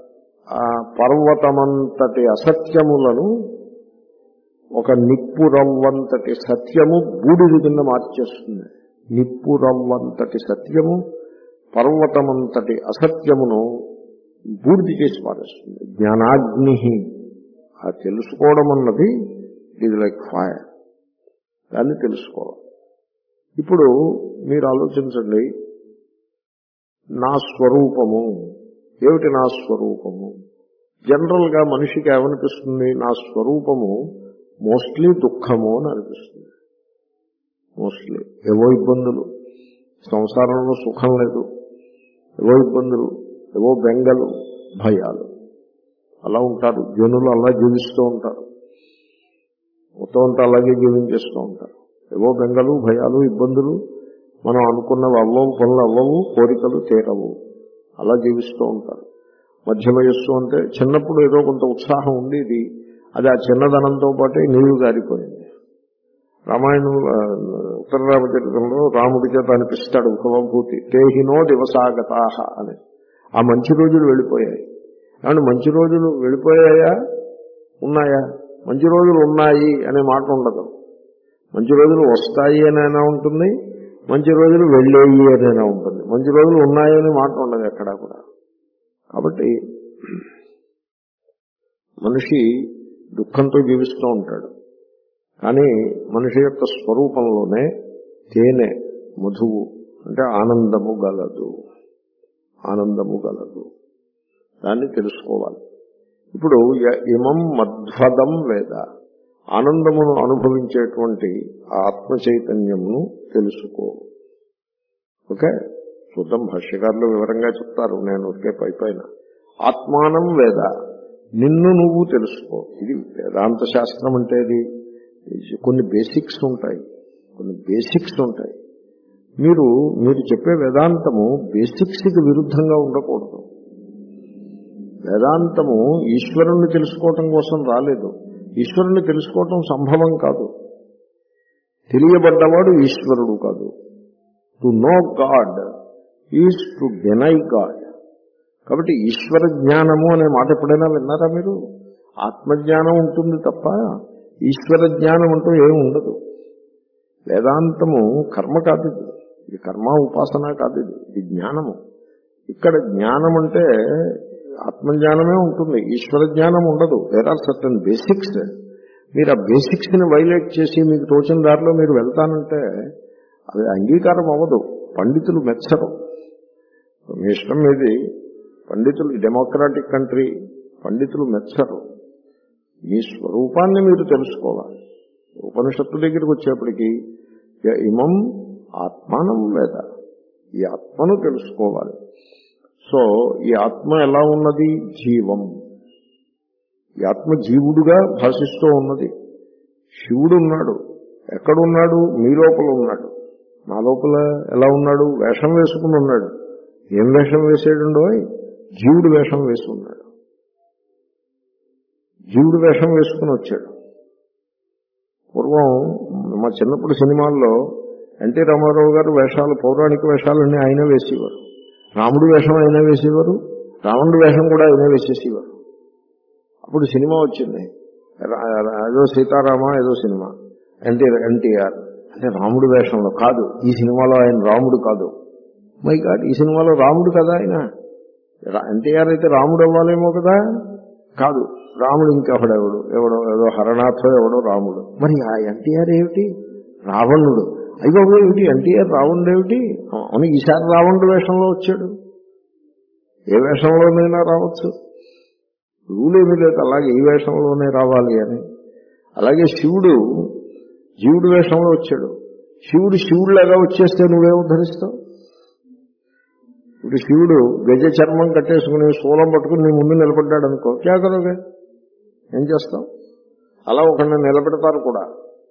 పర్వతమంతటి అసత్యములను ఒక నిప్పు రవ్వంతటి సత్యము బూడిద కింద మార్చేస్తుంది. నిప్పు రవ్వంతటి సత్యము పర్వతమంతటి అసత్యమును బూడిద చేసి పారేస్తుంది. జ్ఞానాగ్ని, ఆ తెలుసుకోవడం అన్నది ఇది లైక్ ఫైర్, దాన్ని తెలుసుకోవాలి. ఇప్పుడు మీరు ఆలోచించండి, నా స్వరూపము ఏమిటి? నా స్వరూపము జనరల్ గా మనిషికి ఏమనిపిస్తుంది? నా స్వరూపము మోస్ట్లీ దుఃఖము అని అనిపిస్తుంది. మోస్ట్లీ ఏవో ఇబ్బందులు, సంసారంలో సుఖం లేదు, ఏవో ఇబ్బందులు, ఏవో బెంగలు, భయాలు, అలా ఉంటారు జనులు. అలా జీవిస్తూ ఉంటారు, మొత్తం అంతా అలాగే జీవించేస్తూ ఉంటారు. ఏవో బెంగలు, భయాలు, ఇబ్బందులు, మనం అనుకున్నవి అవ్వవు, పనులు అవ్వవు, కోరికలు తీరవు, అలా జీవిస్తూ ఉంటారు. మధ్య వయస్సు అంటే చిన్నప్పుడు ఏదో కొంత ఉత్సాహం ఉండేది, అది ఆ చిన్నదనంతో పాటే నీరు గారిపోయింది. రామాయణం ఉత్తర రామచరిత్రంలో రాముడి చేత అనిపిస్తాడు భవభూతి తేహినో దివసాగతాహ అని. ఆ మంచి రోజులు వెళ్ళిపోయాయి. కాబట్టి మంచి రోజులు వెళ్ళిపోయాయా, ఉన్నాయా? మంచి రోజులు ఉన్నాయి అనే మాట ఉండదు. మంచి రోజులు వస్తాయి అనైనా ఉంటుంది, మంచి రోజులు వెళ్ళేయి అనైనా ఉంటుంది. మంచి రోజులు ఉన్నాయనే మాట ఉండదు ఎక్కడా కూడా. కాబట్టి మనిషి దుఃఖంతో జీవిస్తూ ఉంటాడు. కానీ మనిషి యొక్క స్వరూపంలోనే తేనె, మధువు అంటే ఆనందము గలదు, ఆనందము గలదు. దాన్ని తెలుసుకోవాలి. ఇప్పుడు ఇమం మధ్వదం వేద, ఆనందమును అనుభవించేటువంటి ఆత్మ చైతన్యమును తెలుసుకో. ఓకే, చూద్దాం. భాష్యకారులు వివరంగా చెప్తారు, నేను ఒకే పై పైన. ఆత్మానం వేద, నిన్ను నువ్వు తెలుసుకో. ఇది వేదాంత శాస్త్రం అంటే ఇది కొన్ని బేసిక్స్ ఉంటాయి, కొన్ని బేసిక్స్ ఉంటాయి. మీరు మీరు చెప్పే వేదాంతము బేసిక్స్కి విరుద్ధంగా ఉండకూడదు. వేదాంతము ఈశ్వరుణ్ణి తెలుసుకోవటం కోసం రాలేదు. ఈశ్వరుణ్ణి తెలుసుకోవటం సంభవం కాదు. తెలియబడ్డవాడు ఈశ్వరుడు కాదు. To know God is to deny God. కాబట్టి ఈశ్వర జ్ఞానము అనే మాట ఎప్పుడైనా విన్నారా మీరు? ఆత్మజ్ఞానం ఉంటుంది తప్ప ఈశ్వర జ్ఞానం అంటూ ఏమి ఉండదు. వేదాంతము కర్మ కాదు, ఇది కర్మ ఉపాసన కాదు, ఇది ఇది జ్ఞానము. ఇక్కడ జ్ఞానం అంటే ఆత్మజ్ఞానమే ఉంటుంది, ఈశ్వర జ్ఞానం ఉండదు. There are certain basics. మీరు ఆ బేసిక్స్ ని వైలేట్ చేసి మీకు తోచిన దారిలో మీరు వెళ్తానంటే అది అంగీకారం అవ్వదు. పండితులు మెచ్చరు. మీ ఇష్టం మీది. పండితులు, డెమోక్రాటిక్ కంట్రీ, పండితులు మెచ్చరు. మీ స్వరూపాన్ని మీరు తెలుసుకోవాలి. ఉపనిషత్తు దగ్గరికి వచ్చేప్పటికీ ఇమం ఆత్మానం వేద, ఈ ఆత్మను తెలుసుకోవాలి. సో ఈ ఆత్మ ఎలా ఉన్నది? జీవం. ఈ ఆత్మ జీవుడుగా భాషిస్తూ ఉన్నది. శివుడు ఉన్నాడు. ఎక్కడున్నాడు? మీ లోపల ఉన్నాడు. నా లోపల ఎలా ఉన్నాడు? వేషం వేసుకుని ఉన్నాడు. ఏం వేషం వేసాడుండో? జీవుడు వేషం వేసి ఉన్నాడు. జీవుడు వేషం వేసుకుని వచ్చాడు. పూర్వం మా చిన్నప్పుడు సినిమాల్లో ఎన్టీ రామారావు గారు వేషాలు, పౌరాణిక వేషాలన్నీ ఆయన వేసేవారు. రాముడు వేషం అయినా వేసేవారు, రావణుడు వేషం కూడా అయినా వేసేసేవారు. అప్పుడు సినిమా వచ్చింది, ఏదో సీతారామ ఏదో సినిమా, ఎన్టీ ఎన్టీఆర్ అంటే రాముడు వేషంలో కాదు. ఈ సినిమాలో ఆయన రాముడు కాదు. మై గాడ్, ఈ సినిమాలో రాముడు కదా ఆయన. ఎన్టీఆర్ అయితే రాముడు అవ్వాలేమో కదా, కాదు, రాముడు ఇంకెవడెవడు, ఎవడో ఏదో హరనాథో ఎవడో రాముడు. మరి ఆ ఎన్టీఆర్ ఏమిటి? రావణుడు. అయ్యో ఏమిటి ఎన్టీఆర్ రావణుడు ఏమిటి? అవును, ఈసారి రావణుడు వేషంలో వచ్చాడు. ఏ వేషంలోనైనా రావచ్చు, రూలేమీ లేదు. అలాగే ఈ వేషంలోనే రావాలి అని. అలాగే శివుడు జీవుడు వేషంలో వచ్చాడు. శివుడు శివుడులాగా వచ్చేస్తే నువ్వే ఉద్ధరిస్తావు? ఇప్పుడు శివుడు గజ చర్మం కట్టేసుకుని శూలం పట్టుకుని నీ ముందు నిలబడ్డాడు అనుకో, క్యా కరోగే, ఏం చేస్తావు? అలా ఒకరిని నిలబెడతారు కూడా.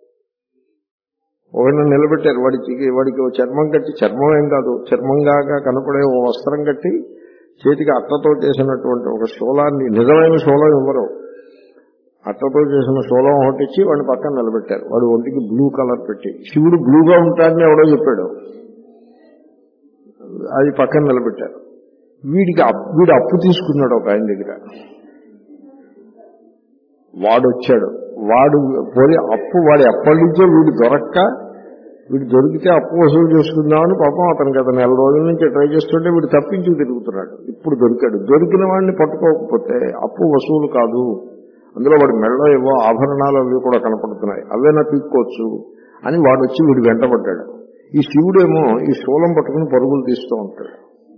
ఒకరిని నిలబెట్టారు, వాడికి వాడికి ఓ చర్మం కట్టి, చర్మం ఏం కాదు, చర్మంగా కనపడే ఓ వస్త్రం కట్టి చేతికి అట్టతో చేసినటువంటి ఒక శూలాన్ని, నిజమైన శూలం ఇవ్వరు, అట్టతో చేసిన శూలం ఒకటి ఇచ్చి వాడిని పక్కన నిలబెట్టారు. వాడు ఒంటికి బ్లూ కలర్ పెట్టి, శివుడు బ్లూగా ఉంటాడని ఎవడో చెప్పాడు, అది పక్కన నిలబెట్టారు. వీడికి వీడు అప్పు తీసుకున్నాడు ఒక ఆయన దగ్గర. వాడు వచ్చాడు, వాడు పోయి అప్పు వాడి ఎప్పటి నుంచో వీడు దొరక్క, వీడు దొరికితే అప్పు వసూలు చేసుకుందామని పాపం అతనికి అతను నెల రోజుల నుంచి ట్రై చేస్తుంటే వీడు తప్పించి తిరుగుతున్నాడు. ఇప్పుడు దొరికాడు. దొరికిన వాడిని పట్టుకోకపోతే అప్పు వసూలు కాదు, అందులో వాడి మెడలో ఏవో ఆభరణాలు అవి కూడా కనపడుతున్నాయి, అవేనా పీక్కోవచ్చు అని వాడు వచ్చి వీడు వెంటబడ్డాడు. ఈ శివుడేమో ఈ శూలం పట్టుకుని పరుగులు తీస్తూ ఉంటాడు.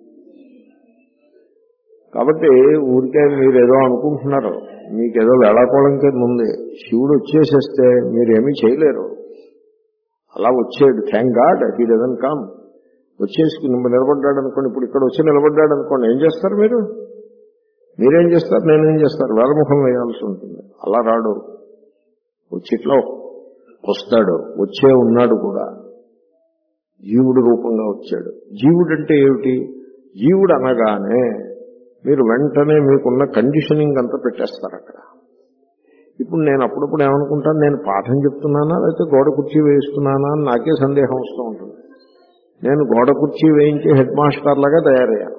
కాబట్టి ఊరికే మీరేదో అనుకుంటున్నారు, మీకేదో వేళాకోళం కింద ఉంది. శివుడు వచ్చేసేస్తే మీరేమీ చేయలేరు. అలా వచ్చాడు, thank God he doesn't come. వచ్చేసి నిలబడ్డాడు అనుకోండి, ఇప్పుడు ఇక్కడ వచ్చి నిలబడ్డాడు అనుకోండి, ఏం చేస్తారు మీరు? మీరేం చేస్తారు, నేనేం చేస్తారు? వేలముఖం వేయాల్సి ఉంటుంది. అలా రాడు, వచ్చి ఇట్లా వస్తాడు. వచ్చే ఉన్నాడు కూడా, జీవుడు రూపంగా వచ్చాడు. జీవుడు అంటే ఏమిటి? జీవుడు అనగానే మీరు వెంటనే మీకున్న కండిషనింగ్ అంతా పెట్టేస్తారు అక్కడ. ఇప్పుడు నేను అప్పుడప్పుడు ఏమనుకుంటాను, నేను పాఠం చెప్తున్నానా లేకపోతే గోడ కుర్చీ వేయిస్తున్నానా అని నాకే సందేహం వస్తూ ఉంటుంది. నేను గోడ కుర్చీ వేయించి హెడ్ మాస్టర్ లాగా తయారయ్యాను.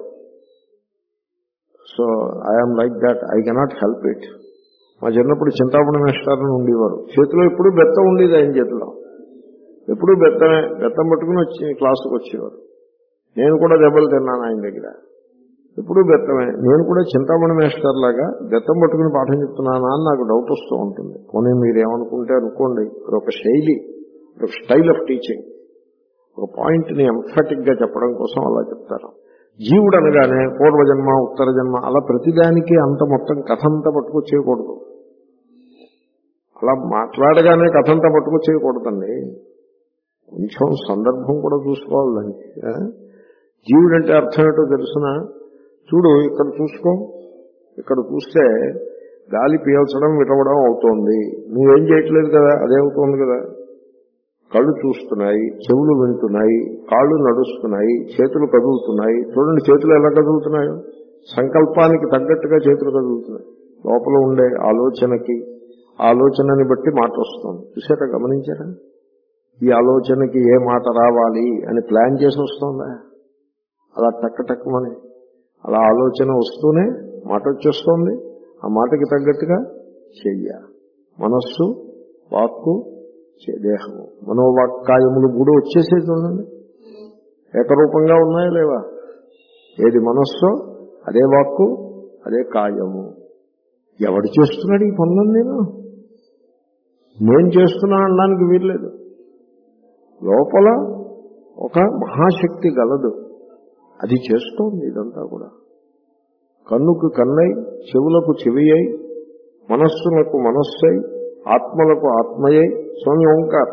So I'm like that, I cannot help it. మా చిన్నప్పుడు చింతామణి మాస్టర్ అని ఉండేవారు. చేతిలో ఎప్పుడూ బెత్తం ఉండేది ఆయన చేతిలో, ఎప్పుడూ బెత్తమే. బెత్తం పట్టుకుని వచ్చి క్లాసుకు వచ్చేవారు. నేను కూడా దెబ్బలు తిన్నాను ఆయన దగ్గర, ఎప్పుడూ బెత్తమే. నేను కూడా చింతామణి మాస్టర్ లాగా బెత్తం పట్టుకుని పాఠం చెప్తున్నానా అని నాకు డౌట్ వస్తూ ఉంటుంది. పోనీ మీరేమనుకుంటే అనుకోండి, ఒక శైలి, ఒక స్టైల్ ఆఫ్ టీచింగ్, ఒక పాయింట్ని ఎంఫాటిక్ గా చెప్పడం కోసం అలా చెప్తారు. జీవుడు అనగానే పూర్వజన్మ ఉత్తర జన్మ అలా ప్రతిదానికి అంత మొత్తం కథంతా పట్టుకొచ్చేయకూడదు. అలా మాట్లాడగానే కథంతా పట్టుకొచ్చేయకూడదండి. కొంచెం సందర్భం కూడా చూసుకోవాలండి. జీవుడు అంటే అర్థం ఏంటో తెలుసునా? చూడు, ఇక్కడ చూసుకో, ఇక్కడ చూస్తే గాలి పీల్చడం విరవడం అవుతోంది, నువ్వేం చేయట్లేదు కదా, అదే అవుతోంది కదా. కళ్ళు చూస్తున్నాయి, చెవులు వింటున్నాయి, కాళ్ళు నడుస్తున్నాయి, చేతులు కదులుతున్నాయి. చూడండి చేతులు ఎలా కదులుతున్నాయో, సంకల్పానికి తగ్గట్టుగా చేతులు కదులుతున్నాయి. లోపల ఉండే ఆలోచనకి, ఆలోచనని బట్టి మాట వస్తుంది. చూసారా, గమనించారా? ఈ ఆలోచనకి ఏ మాట రావాలి అని ప్లాన్ చేసి వస్తుందా? అలా టక్ టక్కుమని అలా ఆలోచన వస్తూనే మాట వచ్చేస్తోంది. ఆ మాటకి తగ్గట్టుగా చెయ్య, మనస్సు, వాక్కు, దేహము, మనోవాక్కాయములు మూడు వచ్చేసే చూడండి. ఏకరూపంగా ఉన్నాయా లేవా? ఏది మనస్సు అదే వాక్కు, అదే కాయము. ఎవడు చేస్తున్నాడు ఈ పనులను? నేను నేను చేస్తున్నా అనడానికి వీల్లేదు. లోపల ఒక మహాశక్తి గలదు, అది చేస్తోంది ఇదంతా కూడా. కన్నుకు కన్నై, చెవులకు చెవియై, మనస్సులకు మనస్సై, ఆత్మలకు ఆత్మయై, స్వామి ఓంకార్.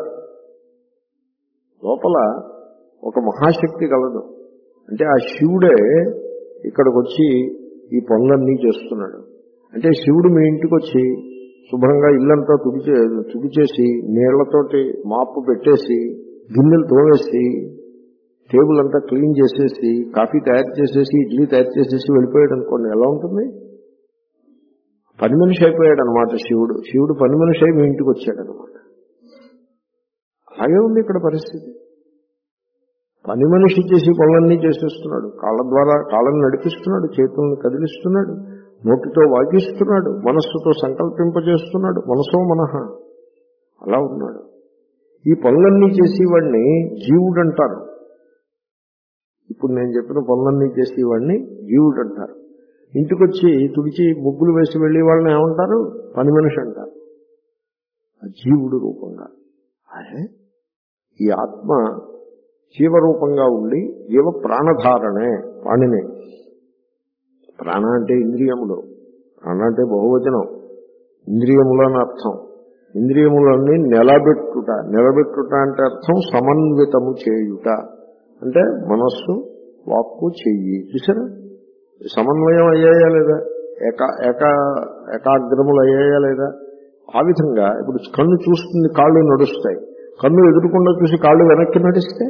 లోపల ఒక మహాశక్తి గలదు. అంటే ఆ శివుడే ఇక్కడికి వచ్చి ఈ పనులన్నీ చేస్తున్నాడు. అంటే శివుడు మీ ఇంటికి వచ్చి శుభ్రంగా ఇల్లంతా తుడిచే తుడిచేసి నీళ్లతోటి మాపు పెట్టేసి గిన్నెలు తోవేసి టేబుల్ అంతా క్లీన్ చేసేసి కాఫీ తయారు చేసేసి ఇడ్లీ తయారు చేసేసి వెళ్ళిపోయాడు అనుకోండి, ఎలా ఉంటుంది? పని మనిషి అయిపోయాడు అనమాట శివుడు. శివుడు పని మనిషి అయి మీ ఇంటికి వచ్చాడు అనమాట. అలాగే ఉంది ఇక్కడ పరిస్థితి. పని మనిషి చేసి పనులన్నీ చేసేస్తున్నాడు. కాళ్ళ ద్వారా కాళ్ళని నడిపిస్తున్నాడు, చేతులను కదిలిస్తున్నాడు, నోటితో వాగిస్తున్నాడు, మనస్సుతో సంకల్పింపజేస్తున్నాడు. మనసో మనహ అలా ఉన్నాడు. ఈ పనులన్నీ చేసేవాడిని జీవుడు అంటారు. ఇప్పుడు నేను చెప్పిన పనులన్నీ చేసేవాడిని జీవుడు అంటారు. ఇంటికొచ్చి తుడిచి ముగ్గులు వేసి వెళ్లే వాళ్ళని ఏమంటారు? పని మనిషి అంటారు. జీవుడు రూపంగా. అదే ఈ ఆత్మ జీవరూపంగా ఉండి జీవ ప్రాణధారణే వాణిని. ప్రాణ అంటే ఇంద్రియములు, ప్రాణ అంటే బహువచనం, ఇంద్రియములు అని అర్థం. ఇంద్రియములన్నీ నిలబెట్టుట. నిలబెట్టుట అంటే అర్థం సమన్వితము చేయుట. అంటే మనస్సు, వాక్కు, చెయ్యి. చూసారా, సమన్వయం అయ్యాయా లేదా? ఏకా ఏకా ఏకాగ్రములు అయ్యాయా లేదా? ఆ విధంగా ఇప్పుడు కన్ను చూస్తుంది, కాళ్ళు నడుస్తాయి. కన్ను ఎదురుకుండా చూసి కాళ్ళు వెనక్కి నడిస్తే,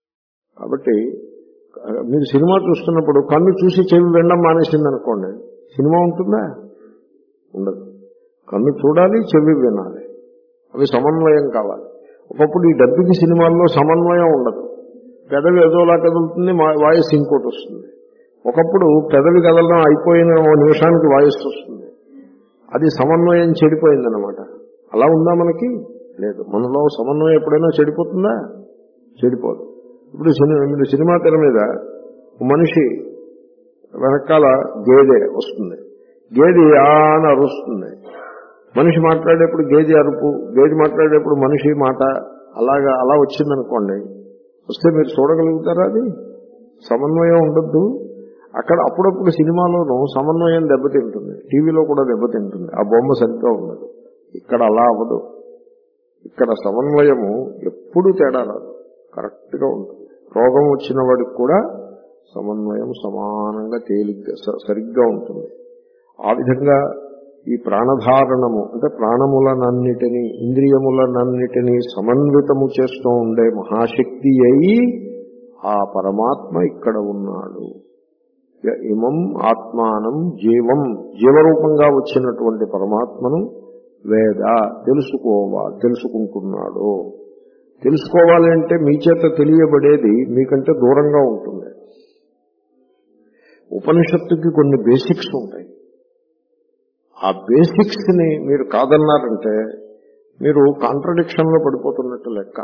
కాబట్టి మీరు సినిమా చూస్తున్నప్పుడు కన్ను చూసి చెవి వినడం మానేసింది అనుకోండి, సినిమా ఉంటుందా? ఉండదు. కన్ను చూడాలి, చెవి వినాలి, అవి సమన్వయం కావాలి. ఒకప్పుడు ఈ డబ్బింగ్ సినిమాల్లో సమన్వయం ఉండదు. పెదవి ఏదోలా కదులుతుంది, వాయిస్ ఇంకోటి వస్తుంది. ఒకప్పుడు పెదవి కదలడం అయిపోయిన ఓ నిమిషానికి వాయిస్ వస్తుంది. అది సమన్వయం చెడిపోయిందనమాట. అలా ఉందా మనకి? లేదు. మనలో సమన్వయం ఎప్పుడైనా చెడిపోతుందా? చెడిపోదు. ఇప్పుడు సినిమా సినిమా తెర మీద మనిషి వెనకాల గేదె వస్తుంది, గేదె అని అరుస్తుంది. మనిషి మాట్లాడేప్పుడు గేదె అరుపు, గేదె మాట్లాడేప్పుడు మనిషి మాట, అలాగా అలా వచ్చిందనుకోండి, వస్తే మీరు చూడగలుగుతారా? అది సమన్వయం ఉండద్దు అక్కడ. అప్పుడప్పుడు సినిమాలోనూ సమన్వయం దెబ్బతింటుంది, టీవీలో కూడా దెబ్బతింటుంది, ఆ బొమ్మ సరిగ్గా ఉండదు. ఇక్కడ అలా అవ్వదు. ఇక్కడ సమన్వయము ఎప్పుడు తేడా రాదు, కరెక్ట్ గా ఉంటుంది. రోగం వచ్చిన వాడికి కూడా సమన్వయం సమానంగా తేలిగ్గా సరిగ్గా ఉంటుంది. ఆ విధంగా ఈ ప్రాణధారణము అంటే ప్రాణములనన్నిటినీ ఇంద్రియములనన్నిటినీ సమన్వితము చేస్తూ ఉండే మహాశక్తి అయి ఆ పరమాత్మ ఇక్కడ ఉన్నాడు. ఇమం ఆత్మానం జీవం, జీవరూపంగా వచ్చినటువంటి పరమాత్మను వేద తెలుసుకోవా తెలుసుకుంటున్నాడు. తెలుసుకోవాలి అంటే మీ చేత తెలియబడేది మీకంటే దూరంగా ఉంటుంది. ఉపనిషత్తుకి కొన్ని బేసిక్స్ ఉంటాయి. ఆ బేసిక్స్ ని మీరు కాదన్నారంటే మీరు కాంట్రడిక్షన్ లో పడిపోతున్నట్టు లెక్క.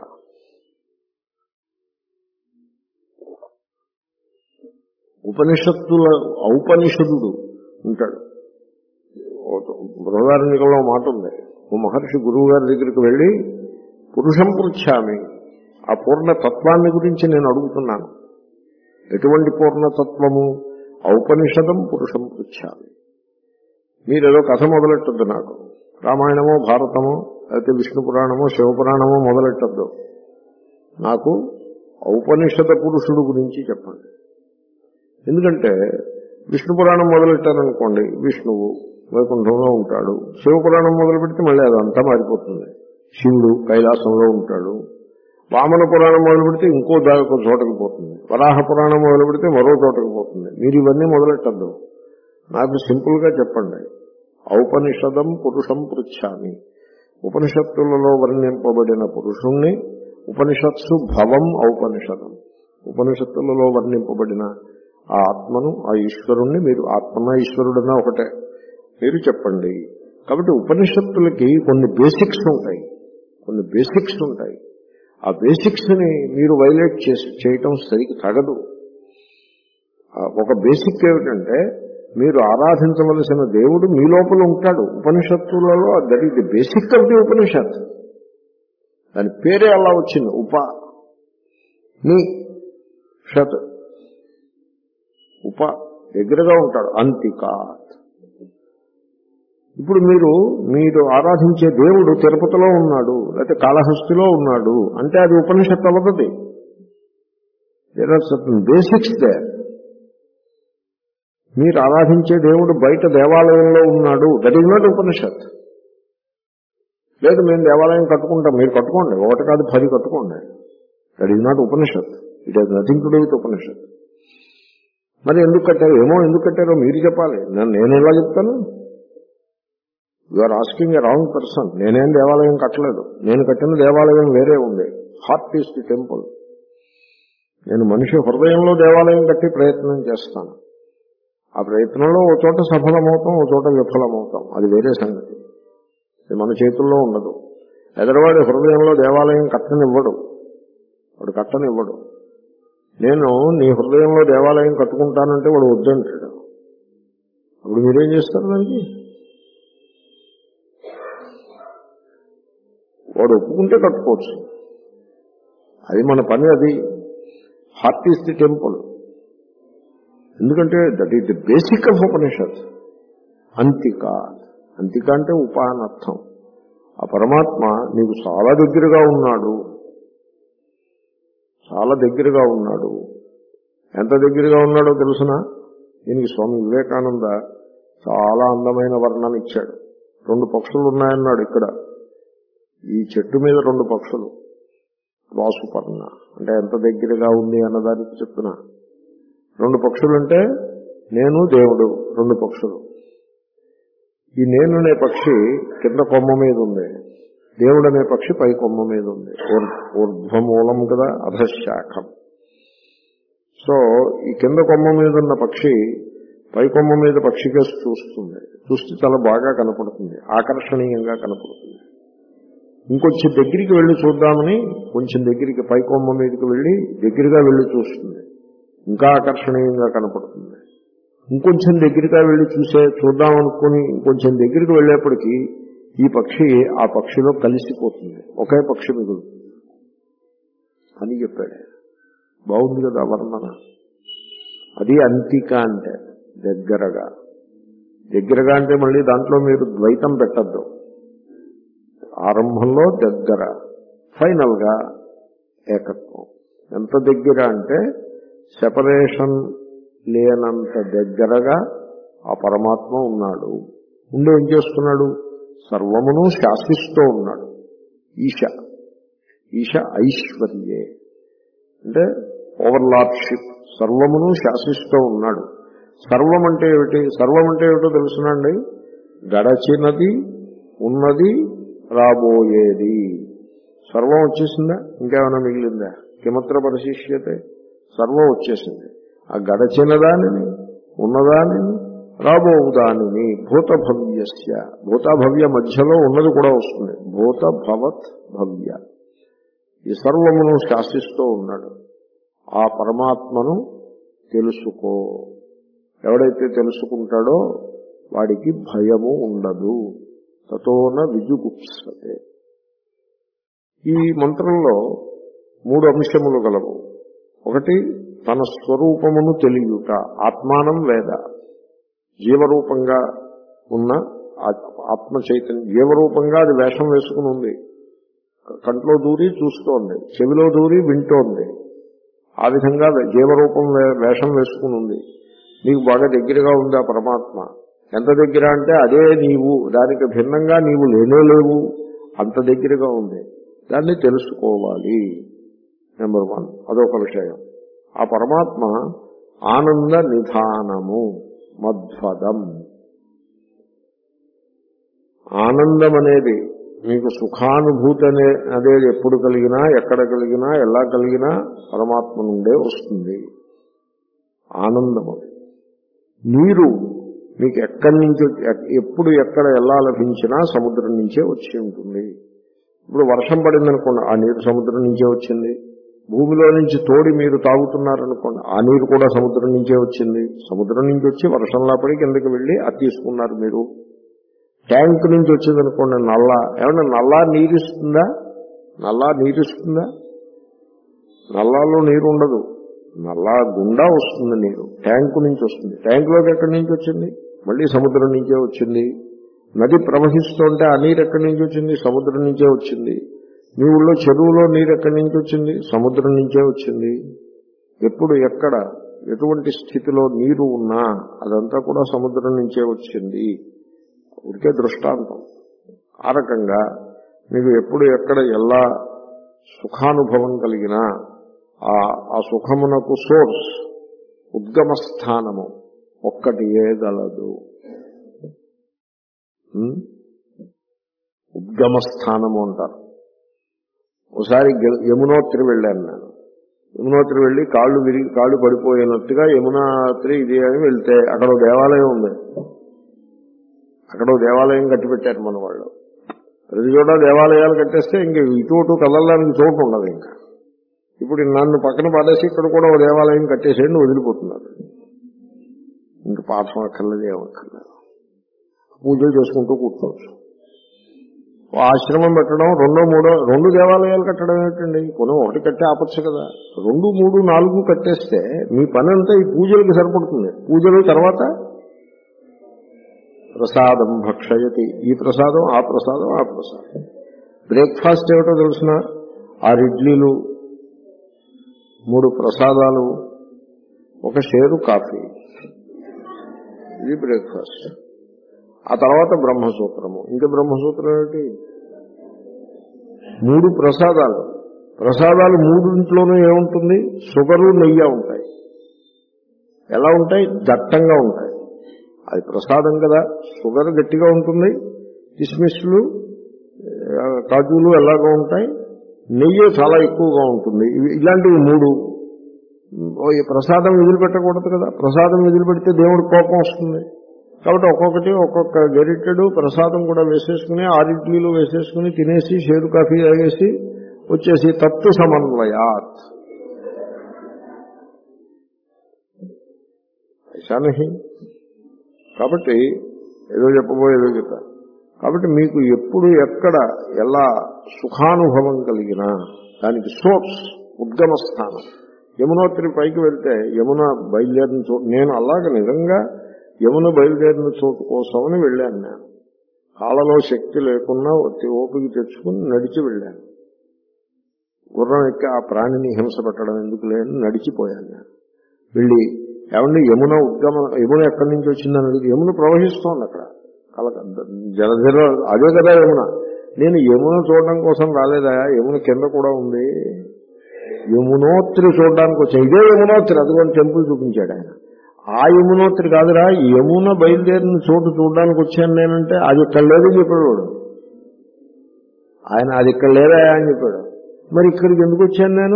ఉపనిషత్తుల ఔపనిషదుడు ఉంటాడు. బృహదారణ్యకంలో మాట ఉంది, ఓ మహర్షి గురువు గారి దగ్గరికి వెళ్ళి పురుషం పృచ్ఛామి, ఆ పూర్ణతత్వాన్ని గురించి నేను అడుగుతున్నాను. ఎటువంటి పూర్ణతత్వము? ఔపనిషదం పురుషం పృచ్ఛామి. మీరేదో కథ మొదలెట్టద్దు నాకు, రామాయణమో భారతమో లేకపోతే విష్ణు పురాణమో శివపురాణమో మొదలెట్టద్దు. నాకు ఔపనిషద పురుషుడు గురించి చెప్పండి. ఎందుకంటే విష్ణు పురాణం మొదలెట్టారనుకోండి, విష్ణువు వైకుంఠంలో ఉంటాడు. శివపురాణం మొదలు పెడితే మళ్ళీ అదంతా మారిపోతుంది. శివుడు కైలాసంలో ఉంటాడు. వామన పురాణం మొదలు పెడితే ఇంకో దాకా చోటకి పోతుంది. వరాహ పురాణం మొదలు పెడితే మరో చోటకి పోతుంది. మీరు ఇవన్నీ మొదలెట్టద్దు, నాకు సింపుల్ గా చెప్పండి. ఔపనిషదం పురుషం పృచ్ఛామి, ఉపనిషత్తులలో వర్ణింపబడిన పురుషుణ్ణి, ఉపనిషత్సు భవం ఔపనిషదం, ఉపనిషత్తులలో వర్ణింపబడిన ఆ ఆత్మను, ఆ ఈశ్వరుణ్ణి మీరు ఆత్మన ఈశ్వరుడన్నా ఒకటే మీరు చెప్పండి. కాబట్టి ఉపనిషత్తులకి కొన్ని బేసిక్స్ ఉంటాయి, కొన్ని బేసిక్స్ ఉంటాయి. ఆ బేసిక్స్ ని మీరు వైలేట్ చేసి చేయటం సరికి తగదు. ఒక బేసిక్ ఏమిటంటే మీరు ఆరాధించవలసిన దేవుడు మీ లోపల ఉంటాడు. ఉపనిషత్తులలో that is the basic of the Upanishad. దాని పేరే అలా వచ్చింది, ఉప ని షత్. ఉప దగ్గరగా ఉంటాడు, అంతికాత్. ఇప్పుడు మీరు మీరు ఆరాధించే దేవుడు తిరుపతిలో ఉన్నాడు లేకపోతే కాళహస్తిలో ఉన్నాడు అంటే అది ఉపనిషత్తు అవ్వదు. There are certain basics there. మీరు ఆరాధించే దేవుడు బయట దేవాలయంలో ఉన్నాడు, దట్ ఈజ్ నాట్ ఉపనిషత్. లేదు మేము దేవాలయం కట్టుకుంటాం, మీరు కట్టుకోండి, ఒకటి కాదు పది కట్టుకోండి, that is not Upanishad. It has nothing to do with Upanishad. మరి ఎందుకు కట్టారు? ఏమో ఎందుకు కట్టారో మీరు చెప్పాలి, నన్ను నేను ఎలా చెప్తాను? You are asking a wrong person. నేనేం దేవాలయం కట్టలేదు, నేను కట్టిన దేవాలయం వేరే ఉంది. Heart is the temple. నేను మనిషి హృదయంలో దేవాలయం కట్టి ప్రయత్నం చేస్తాను. ఆ ప్రయత్నంలో ఓ చోట సఫలమవుతాం, ఓ చోట విఫలమవుతాం, అది వేరే సంగతి. అది మన చేతుల్లో ఉండదు. ఎదరవాడి హృదయంలో దేవాలయం కట్టనివ్వడు, వాడు కట్టనివ్వడు. నేను నీ హృదయంలో దేవాలయం కట్టుకుంటానంటే వాడు వద్దంటాడు. అప్పుడు మీరేం చేస్తారు? దానికి వాడు ఒప్పుకుంటే కట్టుకోవచ్చు, అది మన పని. అది హార్ట్ ఈస్ ది టెంపుల్. ఎందుకంటే that is the basic of Upanishad. అంతిక, అంతిక అంటే ఉప అనర్థం. ఆ పరమాత్మ నీకు చాలా దగ్గరగా ఉన్నాడు, చాలా దగ్గరగా ఉన్నాడు. ఎంత దగ్గరగా ఉన్నాడో తెలుసునా? దీనికి స్వామి వివేకానంద చాలా అందమైన వర్ణన ఇచ్చాడు. రెండు పక్షులు ఉన్నాయన్నాడు ఇక్కడ. ఈ చెట్టు మీద రెండు పక్షులు, వాసుపర్ణ అంటే ఎంత దగ్గరగా ఉంది అన్నదానికి చెప్తున్నా. రెండు పక్షులు అంటే నేను దేవుడు, రెండు పక్షులు. ఈ నేను అనే పక్షి కింద కొమ్మ మీద ఉంది, దేవుడు అనే పక్షి పై కొమ్మ మీద ఉంది. ఊర్ధ్వమూలం కదా, అధశాఖం. సో ఈ కింద కొమ్మ మీద ఉన్న పక్షి పై కొమ్మ మీద పక్షికేసి చూస్తుంది. చూస్తే చాలా బాగా కనపడుతుంది, ఆకర్షణీయంగా కనపడుతుంది. ఇంకొంచెం దగ్గరికి వెళ్ళి చూద్దామని కొంచెం దగ్గరికి పై కొమ్మ మీదకి వెళ్ళి దగ్గరగా వెళ్ళి చూస్తుంది, ఇంకా ఆకర్షణీయంగా కనపడుతుంది. ఇంకొంచెం దగ్గరగా వెళ్ళి చూసే చూద్దాం అనుకుని ఇంకొంచెం దగ్గరికి వెళ్ళేప్పటికీ ఈ పక్షి ఆ పక్షిలో కలిసిపోతుంది, ఒకే పక్షి మిగులుతుంది అని చెప్పాడు. బాగుంది కదా వర్ణన. అది అంతిక అంటే దగ్గరగా. దగ్గరగా అంటే మళ్ళీ దాంట్లో మీరు ద్వైతం పెట్టద్దు. ఆరంభంలో దగ్గర, ఫైనల్ గా ఏకత్వం. ఎంత దగ్గర అంటే సెపరేషన్ లేనంత దగ్గరగా ఆ పరమాత్మ ఉన్నాడు. ఉండి ఏం చేస్తున్నాడు? సర్వమును శాసిస్తూ ఉన్నాడు. ఈశ ఈశ ఐశ్వర్యే అంటే ఓవర్లార్డ్షిప్, సర్వమును శాసిస్తూ ఉన్నాడు. సర్వం అంటే ఏమిటి? సర్వం అంటే ఏమిటో తెలుసునండి. గడచినది, ఉన్నది, రాబోయేది. సర్వం వచ్చేసిందా? ఇంకేమైనా మిగిలిందా? కిమత్ర పరిశిష్యతే? సర్వం వచ్చేసింది. ఆ గడచిన దానిని, ఉన్నదానిని, రాబోవు దానిని, భూతభవ్యస్య, భూతభవ్య మధ్యలో ఉన్నది కూడా వస్తుంది. భూత భవత్ భవ్య, ఈ సర్వమును శాసిస్తూ ఉన్నాడు. ఆ పరమాత్మను తెలుసుకో. ఎవడైతే తెలుసుకుంటాడో వాడికి భయము ఉండదు. తతోన విజుగుప్సతే. ఈ మంత్రంలో మూడు అంశములు గలవు. ఒకటి తన స్వరూపమును తెలియుట, ఆత్మానం వేద. జీవరూపంగా ఉన్న ఆత్మ చైతన్యం, జీవరూపంగా అది వేషం వేసుకుని ఉంది. కంట్లో దూరి చూస్తోంది, చెవిలో దూరి వింటోంది. ఆ విధంగా జీవరూపం వేషం వేసుకుని ఉంది. నీకు బాగా దగ్గరగా ఉంది ఆ పరమాత్మ. ఎంత దగ్గర అంటే అదే నీవు, దానికి భిన్నంగా నీవు లేనే లేవు, అంత దగ్గరగా ఉంది. దాన్ని తెలుసుకోవాలి. నెంబర్ వన్, అదొక విషయం. ఆ పరమాత్మ ఆనంద నిధానము, మధ్వదం. ఆనందం అనేది మీకు సుఖానుభూతి అనే అనేది ఎప్పుడు కలిగినా, ఎక్కడ కలిగినా, ఎలా కలిగినా పరమాత్మ నుండే వస్తుంది. ఆనందము. నీరు మీకు ఎక్కడి నుంచి, ఎప్పుడు ఎక్కడ ఎలా లభించినా సముద్రం నుంచే వచ్చి ఉంటుంది. ఇప్పుడు వర్షం పడిందనుకోండి, ఆ నీరు సముద్రం నుంచే వచ్చింది. భూమిలో నుంచి తోడి మీరు తాగుతున్నారనుకోండి, ఆ నీరు కూడా సముద్రం నుంచే వచ్చింది. సముద్రం నుంచి వచ్చి వర్షంలా పడి కిందకి వెళ్ళి అది తీసుకున్నారు మీరు. ట్యాంక్ నుంచి వచ్చిందనుకోండి నల్లా, ఏమన్నా నల్లా నీరిస్తుందా? నల్లా నీరిస్తుందా? నల్లాలో నీరు ఉండదు, నల్లా గుండా వస్తుంది నీరు. ట్యాంకు నుంచి వస్తుంది. ట్యాంకులోకి ఎక్కడి నుంచి వచ్చింది? మళ్ళీ సముద్రం నుంచే వచ్చింది. నది ప్రవహిస్తుంటే ఆ నీరు ఎక్కడి నుంచి వచ్చింది? సముద్రం నుంచే వచ్చింది. మీ ఊళ్ళో చెరువులో నీరు ఎక్కడి నుంచి వచ్చింది? సముద్రం నుంచే వచ్చింది. ఎప్పుడు ఎక్కడ ఎటువంటి స్థితిలో నీరు ఉన్నా అదంతా కూడా సముద్రం నుంచే వచ్చింది. ఉడికే దృష్టాంతం. ఆ రకంగా మీకు ఎప్పుడు ఎక్కడ ఎలా సుఖానుభవం కలిగినా ఆ సుఖమునకు సోర్స్, ఉద్గమ స్థానము ఒక్కటి ఏగలదు. ఉద్గమ స్థానము అంటారు. ఒకసారి యమునోత్రి వెళ్ళాను నేను. యమునోత్రి వెళ్ళి కాళ్ళు విరిగి కాళ్ళు పడిపోయినట్టుగా యమునోత్రి ఇది అని వెళ్తే అక్కడ దేవాలయం ఉంది. అక్కడ దేవాలయం కట్టిపెట్టారు మన వాళ్ళు. ప్రతి చోట దేవాలయాలు కట్టేస్తే ఇంక ఇటు అటు కదలడానికి చోటు ఉండదు. ఇంకా ఇప్పుడు నన్ను పక్కన పడేసి ఇక్కడ కూడా ఒక దేవాలయం కట్టేసేయండి, వదిలిపోతున్నారు. ఇంక పాఠం అక్కర్లేదు, ఏమక్కర్లేదు, పూజలు చేసుకుంటూ కూర్చోవచ్చు. ఆశ్రమం పెట్టడం, రెండో మూడో రెండు దేవాలయాలు కట్టడం ఏమిటండి? కొన్ని ఒకటి కట్టే ఆపచ్చు కదా. రెండు మూడు నాలుగు కట్టేస్తే మీ పని అంతా ఈ పూజలకి సరిపడుతుంది. పూజలు తర్వాత ప్రసాదం భక్షయతి, ఈ ప్రసాదం ఆ ప్రసాదం ఆ ప్రసాదం. బ్రేక్ఫాస్ట్ ఏమిటో తెలిసిన? ఆరు ఇడ్లీలు, మూడు ప్రసాదాలు, ఒక షేరు కాఫీ, ఇది బ్రేక్ఫాస్ట్. ఆ తర్వాత బ్రహ్మసూత్రము. ఇంకా బ్రహ్మసూత్రం ఏమిటి? మూడు ప్రసాదాలు. ప్రసాదాలు మూడింట్లోనూ ఏముంటుంది? షుగరు, నెయ్యి ఉంటాయి. ఎలా ఉంటాయి? దట్టంగా ఉంటాయి. అది ప్రసాదం కదా, షుగర్ గట్టిగా ఉంటుంది, కిస్మిస్లు కాజులు ఎలాగో ఉంటాయి, నెయ్యి చాలా ఎక్కువగా ఉంటుంది. ఇలాంటివి మూడు. ప్రసాదం వదిలిపెట్టకూడదు కదా, ప్రసాదం వదిలిపెడితే దేవుడికి కోపం వస్తుంది. కాబట్టి ఒక్కొక్కటి ఒక్కొక్క గరిటెడు ప్రసాదం కూడా వేసేసుకుని ఆరు ఇడ్లీలు వేసేసుకుని తినేసి షేరు కాఫీ తాగేసి వచ్చేసి తత్తు సమన్వయాత్ ఐశానహి. కాబట్టి ఏదో చెప్పబోయే ఏదో చెప్పారు. కాబట్టి మీకు ఎప్పుడు ఎక్కడ ఎలా సుఖానుభవం కలిగినా దానికి సోర్స్ ఉద్గమ స్థానం. యమునోత్రి పైకి వెళ్తే యమున బయలుదేరిన చోటు, నేను అలాగ నిజంగా యమున బయలుదేరిన చోటు కోసమని వెళ్ళాను. నేను కాళ్ళలో శక్తి లేకున్నా ఓపిక తెచ్చుకుని నడిచి వెళ్ళాను. గుర్రం ఎక్కి ఆ ప్రాణిని హింస పెట్టడం ఎందుకు లేని నడిచిపోయాను. నేను వెళ్ళి ఏమండి యమున ఉద్గమ, యమున ఎక్కడి నుంచి వచ్చిందని అడిగి, యమున ప్రవహిస్తోంది అక్కడ కలక జలజల, అదే కదా యమున. నేను యమున చూడడం కోసం రాలేదా, యమున కింద కూడా ఉంది, యమునోత్రి చూడడానికి వచ్చాను. ఇదే యమునోత్రి, అదిగోని టెంపుల్ చూపించాడు ఆయన. ఆ యమునోత్రి కాదురా, యమున బయలుదేరిన చోటు చూడడానికి వచ్చాను నేనంటే అది ఇక్కడ లేదని చెప్పాడు వాడు. ఆయన అది ఇక్కడ లేదా అని చెప్పాడు. మరి ఇక్కడికి ఎందుకు వచ్చాను నేను?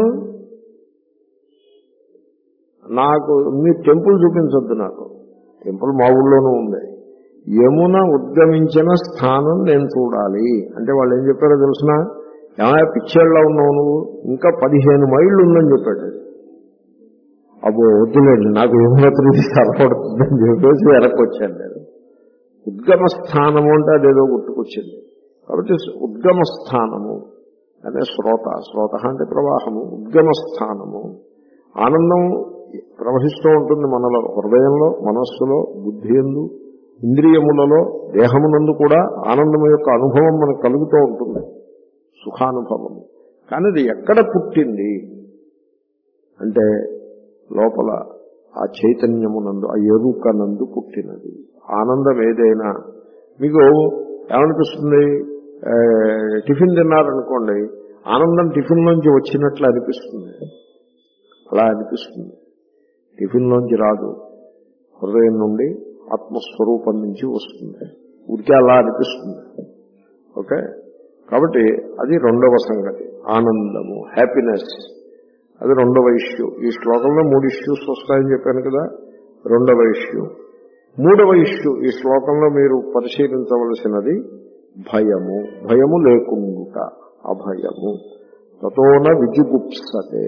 నాకు మీ టెంపుల్ చూపించొద్దు, నాకు టెంపుల్ మా ఊళ్ళోనూ ఉంది. యమున ఉద్గమించిన స్థానం నేను చూడాలి అంటే వాళ్ళు ఏం చెప్పారో తెలుసిన, ఏమైనా పిచ్చేళ్ళలో ఉన్నావు నువ్వు, ఇంకా పదిహేను మైళ్ళు ఉందని చెప్పాడు. అబ్బో వద్దులేండి, నాకు యమునోత్రి సరిపడుతుందని చెప్పేసి వెనక్కి వచ్చాను నేను. ఉద్గమ స్థానము అంటే అదేదో గుర్తుకొచ్చింది. కాబట్టి ఉద్గమ స్థానము అనే శ్రోత, శ్రోత అంటే ప్రవాహము, ఉద్గమ స్థానము. ఆనందం ప్రవహిస్తూ ఉంటుంది మనలో, హృదయంలో, మనస్సులో, బుద్ధి యందు, ఇంద్రియములలో, దేహమునందు కూడా ఆనందం యొక్క అనుభవం మనకు కలుగుతూ ఉంటుంది, సుఖానుభవము. కానీ అది ఎక్కడ పుట్టింది అంటే లోపల ఆ చైతన్యమునందు, ఆ ఎరుకనందు పుట్టినది. ఆనందం ఏదైనా మీకు ఏమనిపిస్తుంది, టిఫిన్ తిన్నారనుకోండి, ఆనందం టిఫిన్ నుంచి వచ్చినట్లు అనిపిస్తుంది, అలా అనిపిస్తుంది. టిఫిన్ నుంచి రాదు, హృదయం నుండి ఆత్మస్వరూపం నుంచి వస్తుంది, ఉడికే అలా అనిపిస్తుంది. ఓకే, కాబట్టి అది రెండవ సంగతి, ఆనందము, హ్యాపీనెస్. అది రెండవ ఇష్యూ. ఈ శ్లోకంలో మూడు ఇష్యూస్ వస్తాయని చెప్పాను కదా, రెండవ ఇష్యూ. మూడవ ఇష్యూ ఈ శ్లోకంలో మీరు పరిశీలించవలసినది భయము. భయము లేకుండుట, అభయము. తతోన విజుగుప్సతే.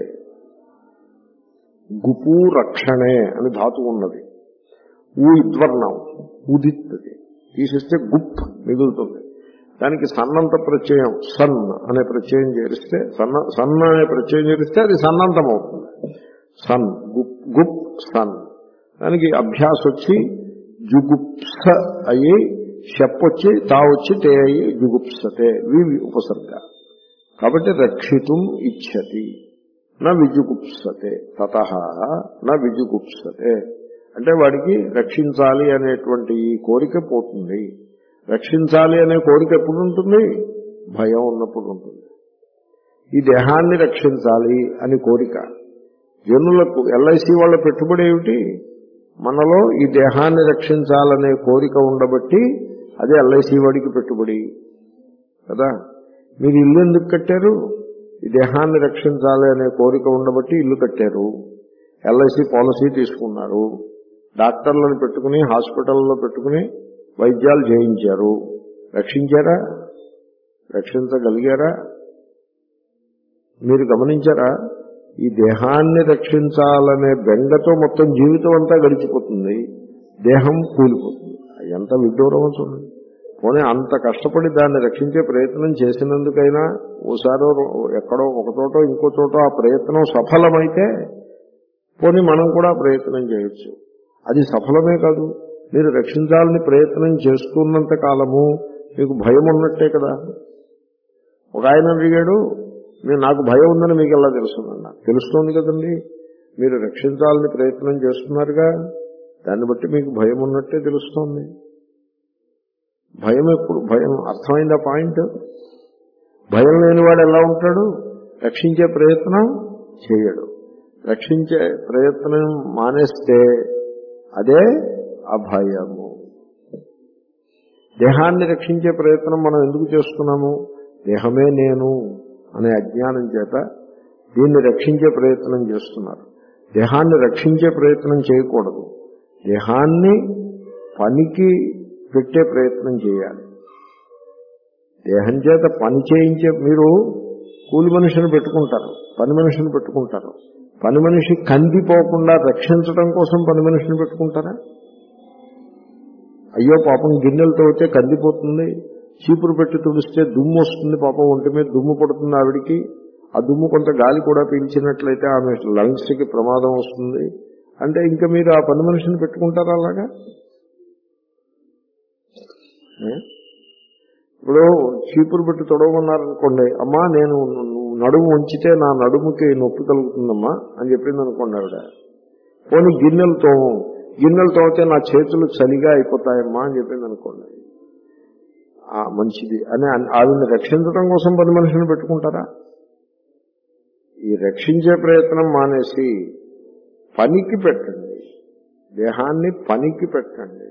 గుపు రక్షణే అని ధాతువు ఉన్నది. ఊ ఇద్వర్ణం, ఉదిత్తది తీసిస్తే గుప్ మిగులుతుంది. దానికి సన్నంత ప్రత్యయం సన్ అనే ప్రత్యయం చేరిస్తే, సన్న సన్ అనే ప్రత్యయం చేరిస్తే అది సన్నంతం అవుతుంది. సన్, గుప్, గుప్ సన్. దానికి అభ్యాస వచ్చి జుగుప్స అయ్యి, షప్పొచ్చి తా వచ్చి తే అయ్యి జుగుప్సతే, వి ఉపసర్గ. కాబట్టి రక్షితుం ఇచ్చతి నా విజుగుప్సతే, తతః నా విజుగుప్సతే అంటే వాడికి రక్షించాలి అనేటువంటి ఈ కోరిక పోతుంది. రక్షించాలి అనే కోరిక ఎప్పుడు ఉంటుంది? భయం ఉన్నప్పుడు ఉంటుంది. ఈ దేహాన్ని రక్షించాలి అని కోరిక. జనులకు ఎల్ఐసి వాళ్ళ పెట్టుబడి ఏమిటి? మనలో ఈ దేహాన్ని రక్షించాలనే కోరిక ఉండబట్టి అదే ఎల్ఐసి వాడికి పెట్టుబడి కదా. మీరు ఇల్లు ఎందుకు కట్టారు? ఈ దేహాన్ని రక్షించాలి అనే కోరిక ఉండబట్టి ఇల్లు కట్టారు, ఎల్ఐసి పాలసీ తీసుకున్నారు, డాక్టర్లను పెట్టుకుని హాస్పిటల్లో పెట్టుకుని వైద్యాలు చేయించారు. రక్షించారా? రక్షించగలిగారా? మీరు గమనించారా? ఈ దేహాన్ని రక్షించాలనే బెంగతో మొత్తం జీవితం అంతా గడిచిపోతుంది, దేహం కూలిపోతుంది. ఎంత విడ్డూరం చూడండి. పోనీ అంత కష్టపడి దాన్ని రక్షించే ప్రయత్నం చేసినందుకైనా ఓసారో ఎక్కడో ఒక చోటో ఇంకో చోటో ఆ ప్రయత్నం సఫలమైతే పోనీ మనం కూడా ప్రయత్నం చేయొచ్చు. అది సఫలమే కాదు, మీరు రక్షించాలని ప్రయత్నం చేస్తున్నంత కాలము మీకు భయం ఉన్నట్టే కదా. ఒక ఆయన అడిగాడు, నేను నాకు భయం ఉందని మీకు ఎలా తెలుస్తుందన్నా? తెలుస్తోంది కదండి, మీరు రక్షించాలని ప్రయత్నం చేస్తున్నారుగా, దాన్ని బట్టి మీకు భయం ఉన్నట్టే తెలుస్తోంది. భయం ఎప్పుడు? భయం అర్థమైందా పాయింట్? భయం లేనివాడు ఎలా ఉంటాడు? రక్షించే ప్రయత్నం చేయడు. రక్షించే ప్రయత్నం మానేస్తే అదే అభయము. దేహాన్ని రక్షించే ప్రయత్నం మనం ఎందుకు చేస్తున్నాము? దేహమే నేను అనే అజ్ఞానం చేత దీన్ని రక్షించే ప్రయత్నం చేస్తున్నారు. దేహాన్ని రక్షించే ప్రయత్నం చేయకూడదు. దేహాన్ని పనికి పెట్టే ప్రయత్నం చేయాలి. దేహం చేత పని చేయించే, మీరు కూలి మనిషిని పెట్టుకుంటారు, పని మనిషిని పెట్టుకుంటారు. పని మనిషి కందిపోకుండా రక్షించడం కోసం పని మనిషిని పెట్టుకుంటారా? అయ్యో పాపం గిన్నెలతో అయితే కందిపోతుంది, చీపురు పెట్టి తుడిస్తే దుమ్ము వస్తుంది, పాపం ఒంటి మీద దుమ్ము పడుతుంది ఆవిడికి, ఆ దుమ్ము కొంత గాలి కూడా పీల్చినట్లయితే ఆమె లంగ్స్కి ప్రమాదం వస్తుంది అంటే ఇంకా మీరు ఆ పని మనిషిని పెట్టుకుంటారా? అలాగా ఇప్పుడు చీపురు పెట్టి తొడవమన్నారనుకోండి, అమ్మా నేను నడుము ఉంచితే నా నడుముకి నొప్పి కలుగుతుందమ్మా అని చెప్పింది అనుకోండి ఆవిడ. పోనీ గిన్నెలతో గిన్నెలతో అయితే నా చేతులు చలిగా అయిపోతాయమ్మా అని చెప్పింది అనుకోండి, మంచిది అని ఆవిడని రక్షించడం కోసం పని మనిషిని పెట్టుకుంటారా? ఈ రక్షించే ప్రయత్నం మానేసి పనికి పెట్టండి, దేహాన్ని పనికి పెట్టండి.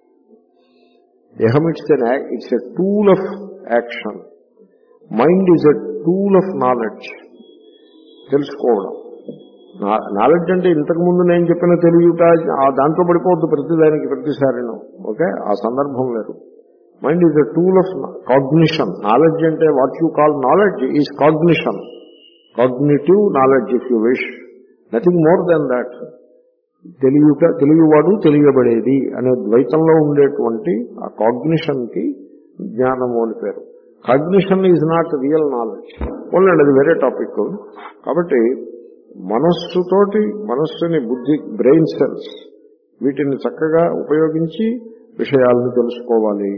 దేహం it's an it's a tool of action, mind is a tool of knowledge. తెలుసుకోవడం నాలెడ్జ్ అంటే ఇంతకు ముందు నేను చెప్పిన తెలియట దాంట్లో పడిపోవద్దు ప్రతిదానికి ప్రతిసారిను. ఓకే, ఆ సందర్భం లేదు. Mind is a tool of cognition. Knowledge అంటే what you call knowledge is cognition, cognitive knowledge if you wish, nothing more than that. తెలియట, తెలియవాడు, తెలియబడేది అనే ద్వైతంలో ఉండేటువంటి ఆ కాగ్నిషన్ కి జ్ఞానము అని పేరు. Cognition is not real knowledge. Only అది వేరే టాపిక్. కాబట్టి మనస్సుతోటి, మనస్సుని, బుద్ధి, బ్రెయిన్ సెల్స్ వీటిని చక్కగా ఉపయోగించి విషయాలను తెలుసుకోవాలి.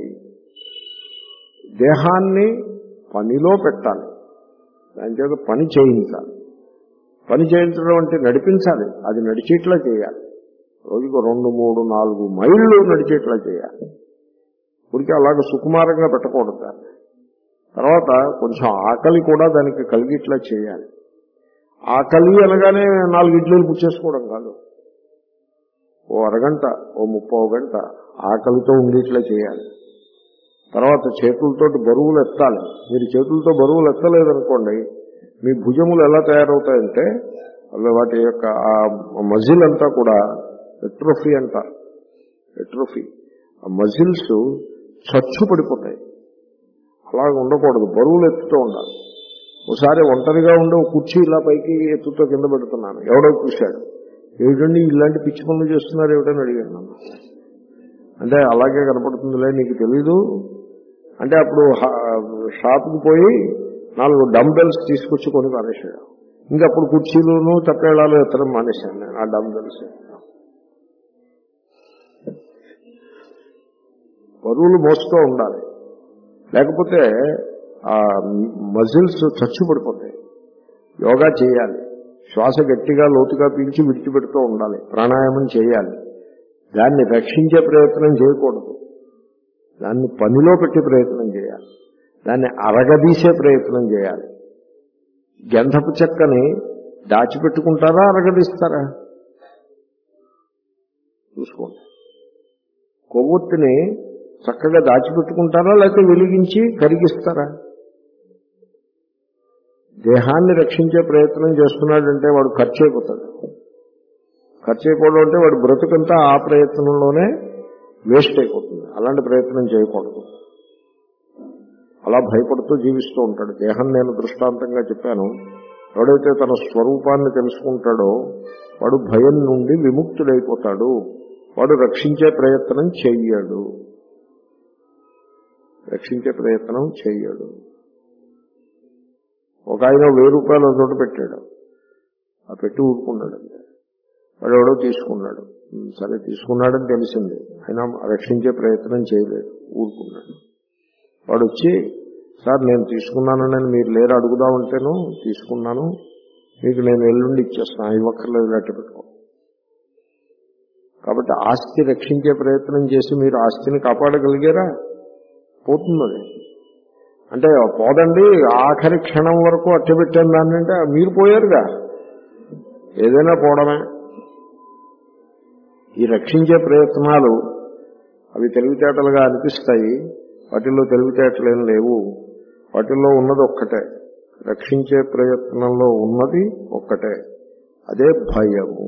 దేహాన్ని పనిలో పెట్టాలి, దాని చేత పని చేయించాలి. పని చేయించడం అంటే నడిపించాలి, అది నడిచేట్లా చేయాలి. రోజుకు రెండు మూడు నాలుగు మైళ్ళు నడిచేట్లా చేయాలి. ఊరికి అలాగే సుకుమారంగా పెట్టకూడదు దాన్ని. తర్వాత కొంచెం ఆకలి కూడా దానికి కలిగిట్లా చేయాలి. ఆకలి అనగానే నాలుగు ఇడ్లీలు పుచ్చేసుకోవడం కాదు, ఓ అరగంట, ఓ ముప్పో గంట ఆకలితో ఉండేట్లా చేయాలి. తర్వాత చేతులతోటి బరువులు ఎత్తాలి. మీరు చేతులతో బరువులు ఎత్తలేదనుకోండి, మీ భుజములు ఎలా తయారవుతాయంటే అవి వాటి యొక్క ఆ మజిల్ అంతా కూడా ఎట్రోఫీ అంటారు. ఎట్రోఫీ, ఆ మజిల్స్ చచ్చు పడిపోతాయి. అలాగ ఉండకూడదు, బరువులు ఎత్తుతూ ఉండాలి. ఒకసారి ఒంటరిగా ఉండే కుర్చీ ఇలా పైకి ఎత్తుతో కింద పెడుతున్నాను, ఎవడో చూశాడు, ఏమిటండి ఇలాంటి పిచ్చి పనులు చేస్తున్నారు ఏమిటని అడిగాను నన్ను. అంటే అలాగే కనపడుతుందిలే, నీకు తెలీదు అంటే అప్పుడు షాప్కి పోయి నాలుగు డంబెల్స్ తీసుకొచ్చి కొని మానేశాడు. ఇంకా అప్పుడు కుర్చీలను తప్పేళాలు ఎత్తడం మానేశాను నేను ఆ డంబెల్స్. బరువులు మోస్తూ ఉండాలి, లేకపోతే ఆ మజిల్స్ చచ్చు పడిపోతాయి. యోగా చేయాలి, శ్వాస గట్టిగా లోతుగా పీల్చి విడిచిపెడుతూ ఉండాలి, ప్రాణాయామం చేయాలి. దాన్ని రక్షించే ప్రయత్నం చేయకూడదు, దాన్ని పనిలో పెట్టే ప్రయత్నం చేయాలి, దాన్ని అరగదీసే ప్రయత్నం చేయాలి. గంధపు చెక్కని దాచిపెట్టుకుంటారా, అరగదీస్తారా? చూసుకోండి. కొవ్వొత్తిని చక్కగా దాచిపెట్టుకుంటారా, లేకపోతే వెలిగించి కరిగిస్తారా? దేహాన్ని రక్షించే ప్రయత్నం చేస్తున్నాడంటే వాడు ఖర్చు అయిపోతాడు. ఖర్చు అయిపోవడం అంటే వాడు బ్రతుకంతా ఆ ప్రయత్నంలోనే వేస్ట్ అయిపోతుంది. అలాంటి ప్రయత్నం చేయకూడదు. అలా భయపడుతూ జీవిస్తూ ఉంటాడు. దేహం నేను దృష్టాంతంగా చెప్పాను. ఎవడైతే తన స్వరూపాన్ని తెలుసుకుంటాడో వాడు భయం నుండి విముక్తుడైపోతాడు. వాడు రక్షించే ప్రయత్నం చెయ్యడు, రక్షించే ప్రయత్నం చెయ్యడు. ఒక ఆయన వెయ్యి రూపాయలు చోట పెట్టాడు, ఆ పెట్టి ఊరుకున్నాడు. వాడు ఎవడో తీసుకున్నాడు, సరే తీసుకున్నాడని తెలిసింది, ఆయన రక్షించే ప్రయత్నం చేయలేదు, ఊరుకున్నాడు. వాడు వచ్చి, సార్ నేను తీసుకున్నానని మీరు లేరు అడుగుదామంటేను తీసుకున్నాను, మీకు నేను ఎల్లుండి ఇచ్చేస్తాను, ఇవ్వక్కర్లేదు లెక్క పెట్టుకో. కాబట్టి ఆస్తి రక్షించే ప్రయత్నం చేసి మీరు ఆస్తిని కాపాడగలిగారా? పోతుంది. అంటే పోదండి, ఆఖరి క్షణం వరకు అట్టబెట్టాను దాన్ని అంటే మీరు పోయారుగా, ఏదైనా పోవడమే. ఈ రక్షించే ప్రయత్నాలు అవి తెలివితేటలుగా అనిపిస్తాయి, వాటిల్లో తెలివితేటలేం లేవు, వాటిల్లో ఉన్నది ఒక్కటే, రక్షించే ప్రయత్నంలో ఉన్నది ఒక్కటే, అదే భయము.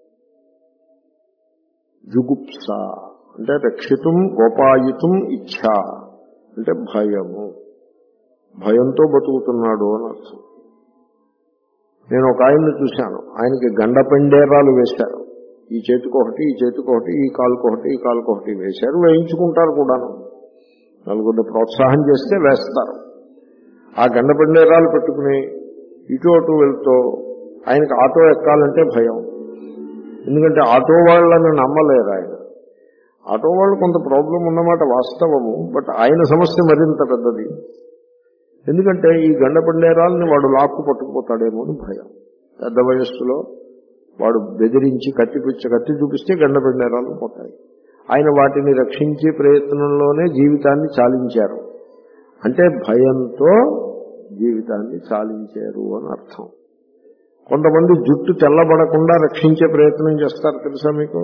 జుగుప్స అంటే రక్షితుం గోపాయితుం ఇచ్ఛ అంటే భయము. భయంతో బతుకుతున్నాడు అని అర్థం. నేను ఒక ఆయన్ని చూశాను, ఆయనకి గండపెండేరాలు వేశారు. ఈ చేతికొకటి, ఈ చేతికొకటి, ఈ కాలుకొకటి, ఈ కాలుకొకటి వేశారు. వేయించుకుంటారు కూడాను. నలుగురిని ప్రోత్సాహం చేస్తే వేస్తారు. ఆ గండపెండేరాలు పెట్టుకుని ఇటు అటు వెళ్తూ ఆయనకి ఆటో ఎక్కాలంటే భయం. ఎందుకంటే ఆటో వాళ్ళని నమ్మలేరు ఆయన. ఆటో వాళ్ళు కొంత ప్రాబ్లం ఉన్నమాట వాస్తవము, బట్ ఆయన సమస్య మరింత పెద్దది. ఎందుకంటే ఈ గండపెండేరాలని వాడు లాక్కు పట్టుకుపోతాడేమో అని భయం. పెద్ద వయస్సులో వాడు బెదిరించి కత్తిపిచ్చ కత్తి చూపిస్తే గండపెండేరాలు పోతాయి. ఆయన వాటిని రక్షించే ప్రయత్నంలోనే జీవితాన్ని చాలించారు. అంటే భయంతో జీవితాన్ని చాలించారు అని అర్థం. కొంతమంది జుట్టు తెల్లబడకుండా రక్షించే ప్రయత్నం చేస్తారు, తెలుసా మీకు?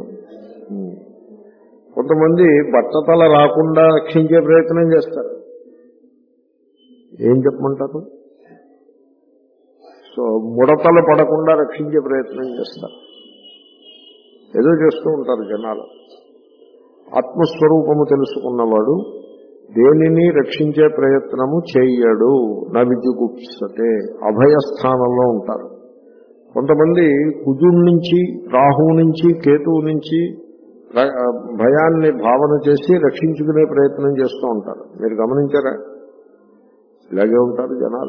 కొంతమంది బట్టతల రాకుండా రక్షించే ప్రయత్నం చేస్తారు. ఏం చెప్పమంటారు? సో ముడతలు పడకుండా రక్షించే ప్రయత్నం చేస్తారు. ఏదో చేస్తూ ఉంటారు జనాలు. ఆత్మస్వరూపము తెలుసుకున్నవాడు దేనిని రక్షించే ప్రయత్నము చెయ్యడు. నవిజుగుప్సతే, అభయస్థానంలో ఉంటారు. కొంతమంది కుజుడి నుంచి, రాహువు నుంచి, కేతువు నుంచి భయాన్ని భావన చేసి రక్షించుకునే ప్రయత్నం చేస్తూ ఉంటారు. మీరు గమనించారా? ఇలాగే ఉంటారు జనాలు.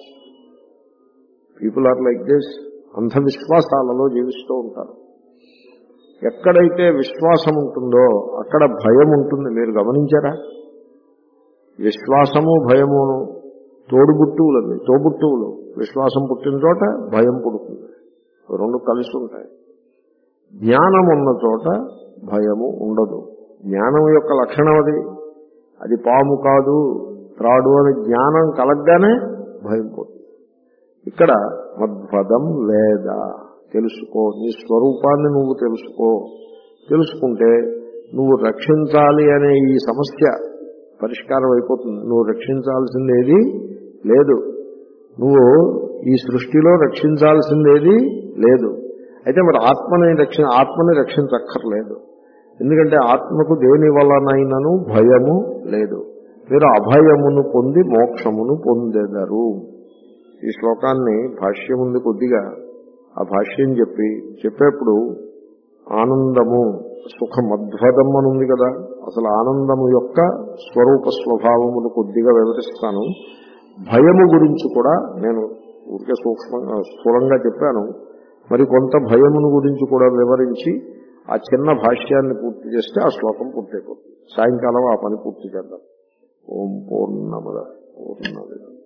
People are like this. అంధవిశ్వాసాలలో జీవిస్తూ ఉంటారు. ఎక్కడైతే విశ్వాసం ఉంటుందో అక్కడ భయం ఉంటుంది. మీరు గమనించారా? విశ్వాసము భయమును తోడుబుట్టువులండి, తోబుట్టువులు. విశ్వాసం పుట్టిన చోట భయం పుడుతుంది. రెండు కలిసి ఉంటాయి. జ్ఞానం ఉన్న చోట భయము ఉండదు. జ్ఞానం యొక్క లక్షణం అది. అది పాము కాదు, త్రాడు అని జ్ఞానం కలగ్గానే భయం పోతుంది. ఇక్కడ మద్భదం వేద, తెలుసుకో, నీ స్వరూపాన్ని నువ్వు తెలుసుకో. తెలుసుకుంటే నువ్వు రక్షించాలి అనే ఈ సమస్య పరిష్కారం అయిపోతుంది. నువ్వు రక్షించాల్సిందేది లేదు. నువ్వు ఈ సృష్టిలో రక్షించాల్సిందేది లేదు. అయితే మరి ఆత్మని రక్షి ఆత్మని రక్షించక్కర్లేదు. ఎందుకంటే ఆత్మకు దేని వలనైనను భయము లేదు. మీరు అభయమును పొంది మోక్షమును పొందెదరు. ఈ శ్లోకాన్ని భాష్యం ఉంది కొద్దిగా. ఆ భాష్యం చెప్పి చెప్పేప్పుడు ఆనందము సుఖమద్భుతం అని ఉంది కదా, అసలు ఆనందము యొక్క స్వరూప స్వభావమును కొద్దిగా వివరిస్తాను. భయము గురించి కూడా నేను ఊరికే సూక్ష్మంగా స్థూలంగా చెప్పాను. మరి కొంత భయమును గురించి కూడా వివరించి ఆ చిన్న భాష్యాన్ని పూర్తి చేస్తే ఆ శ్లోకం పూర్తయిపోతుంది. సాయంకాలం ఆ పని పూర్తి చేద్దాం. ఓం పూర్ణమద పూర్ణమిదం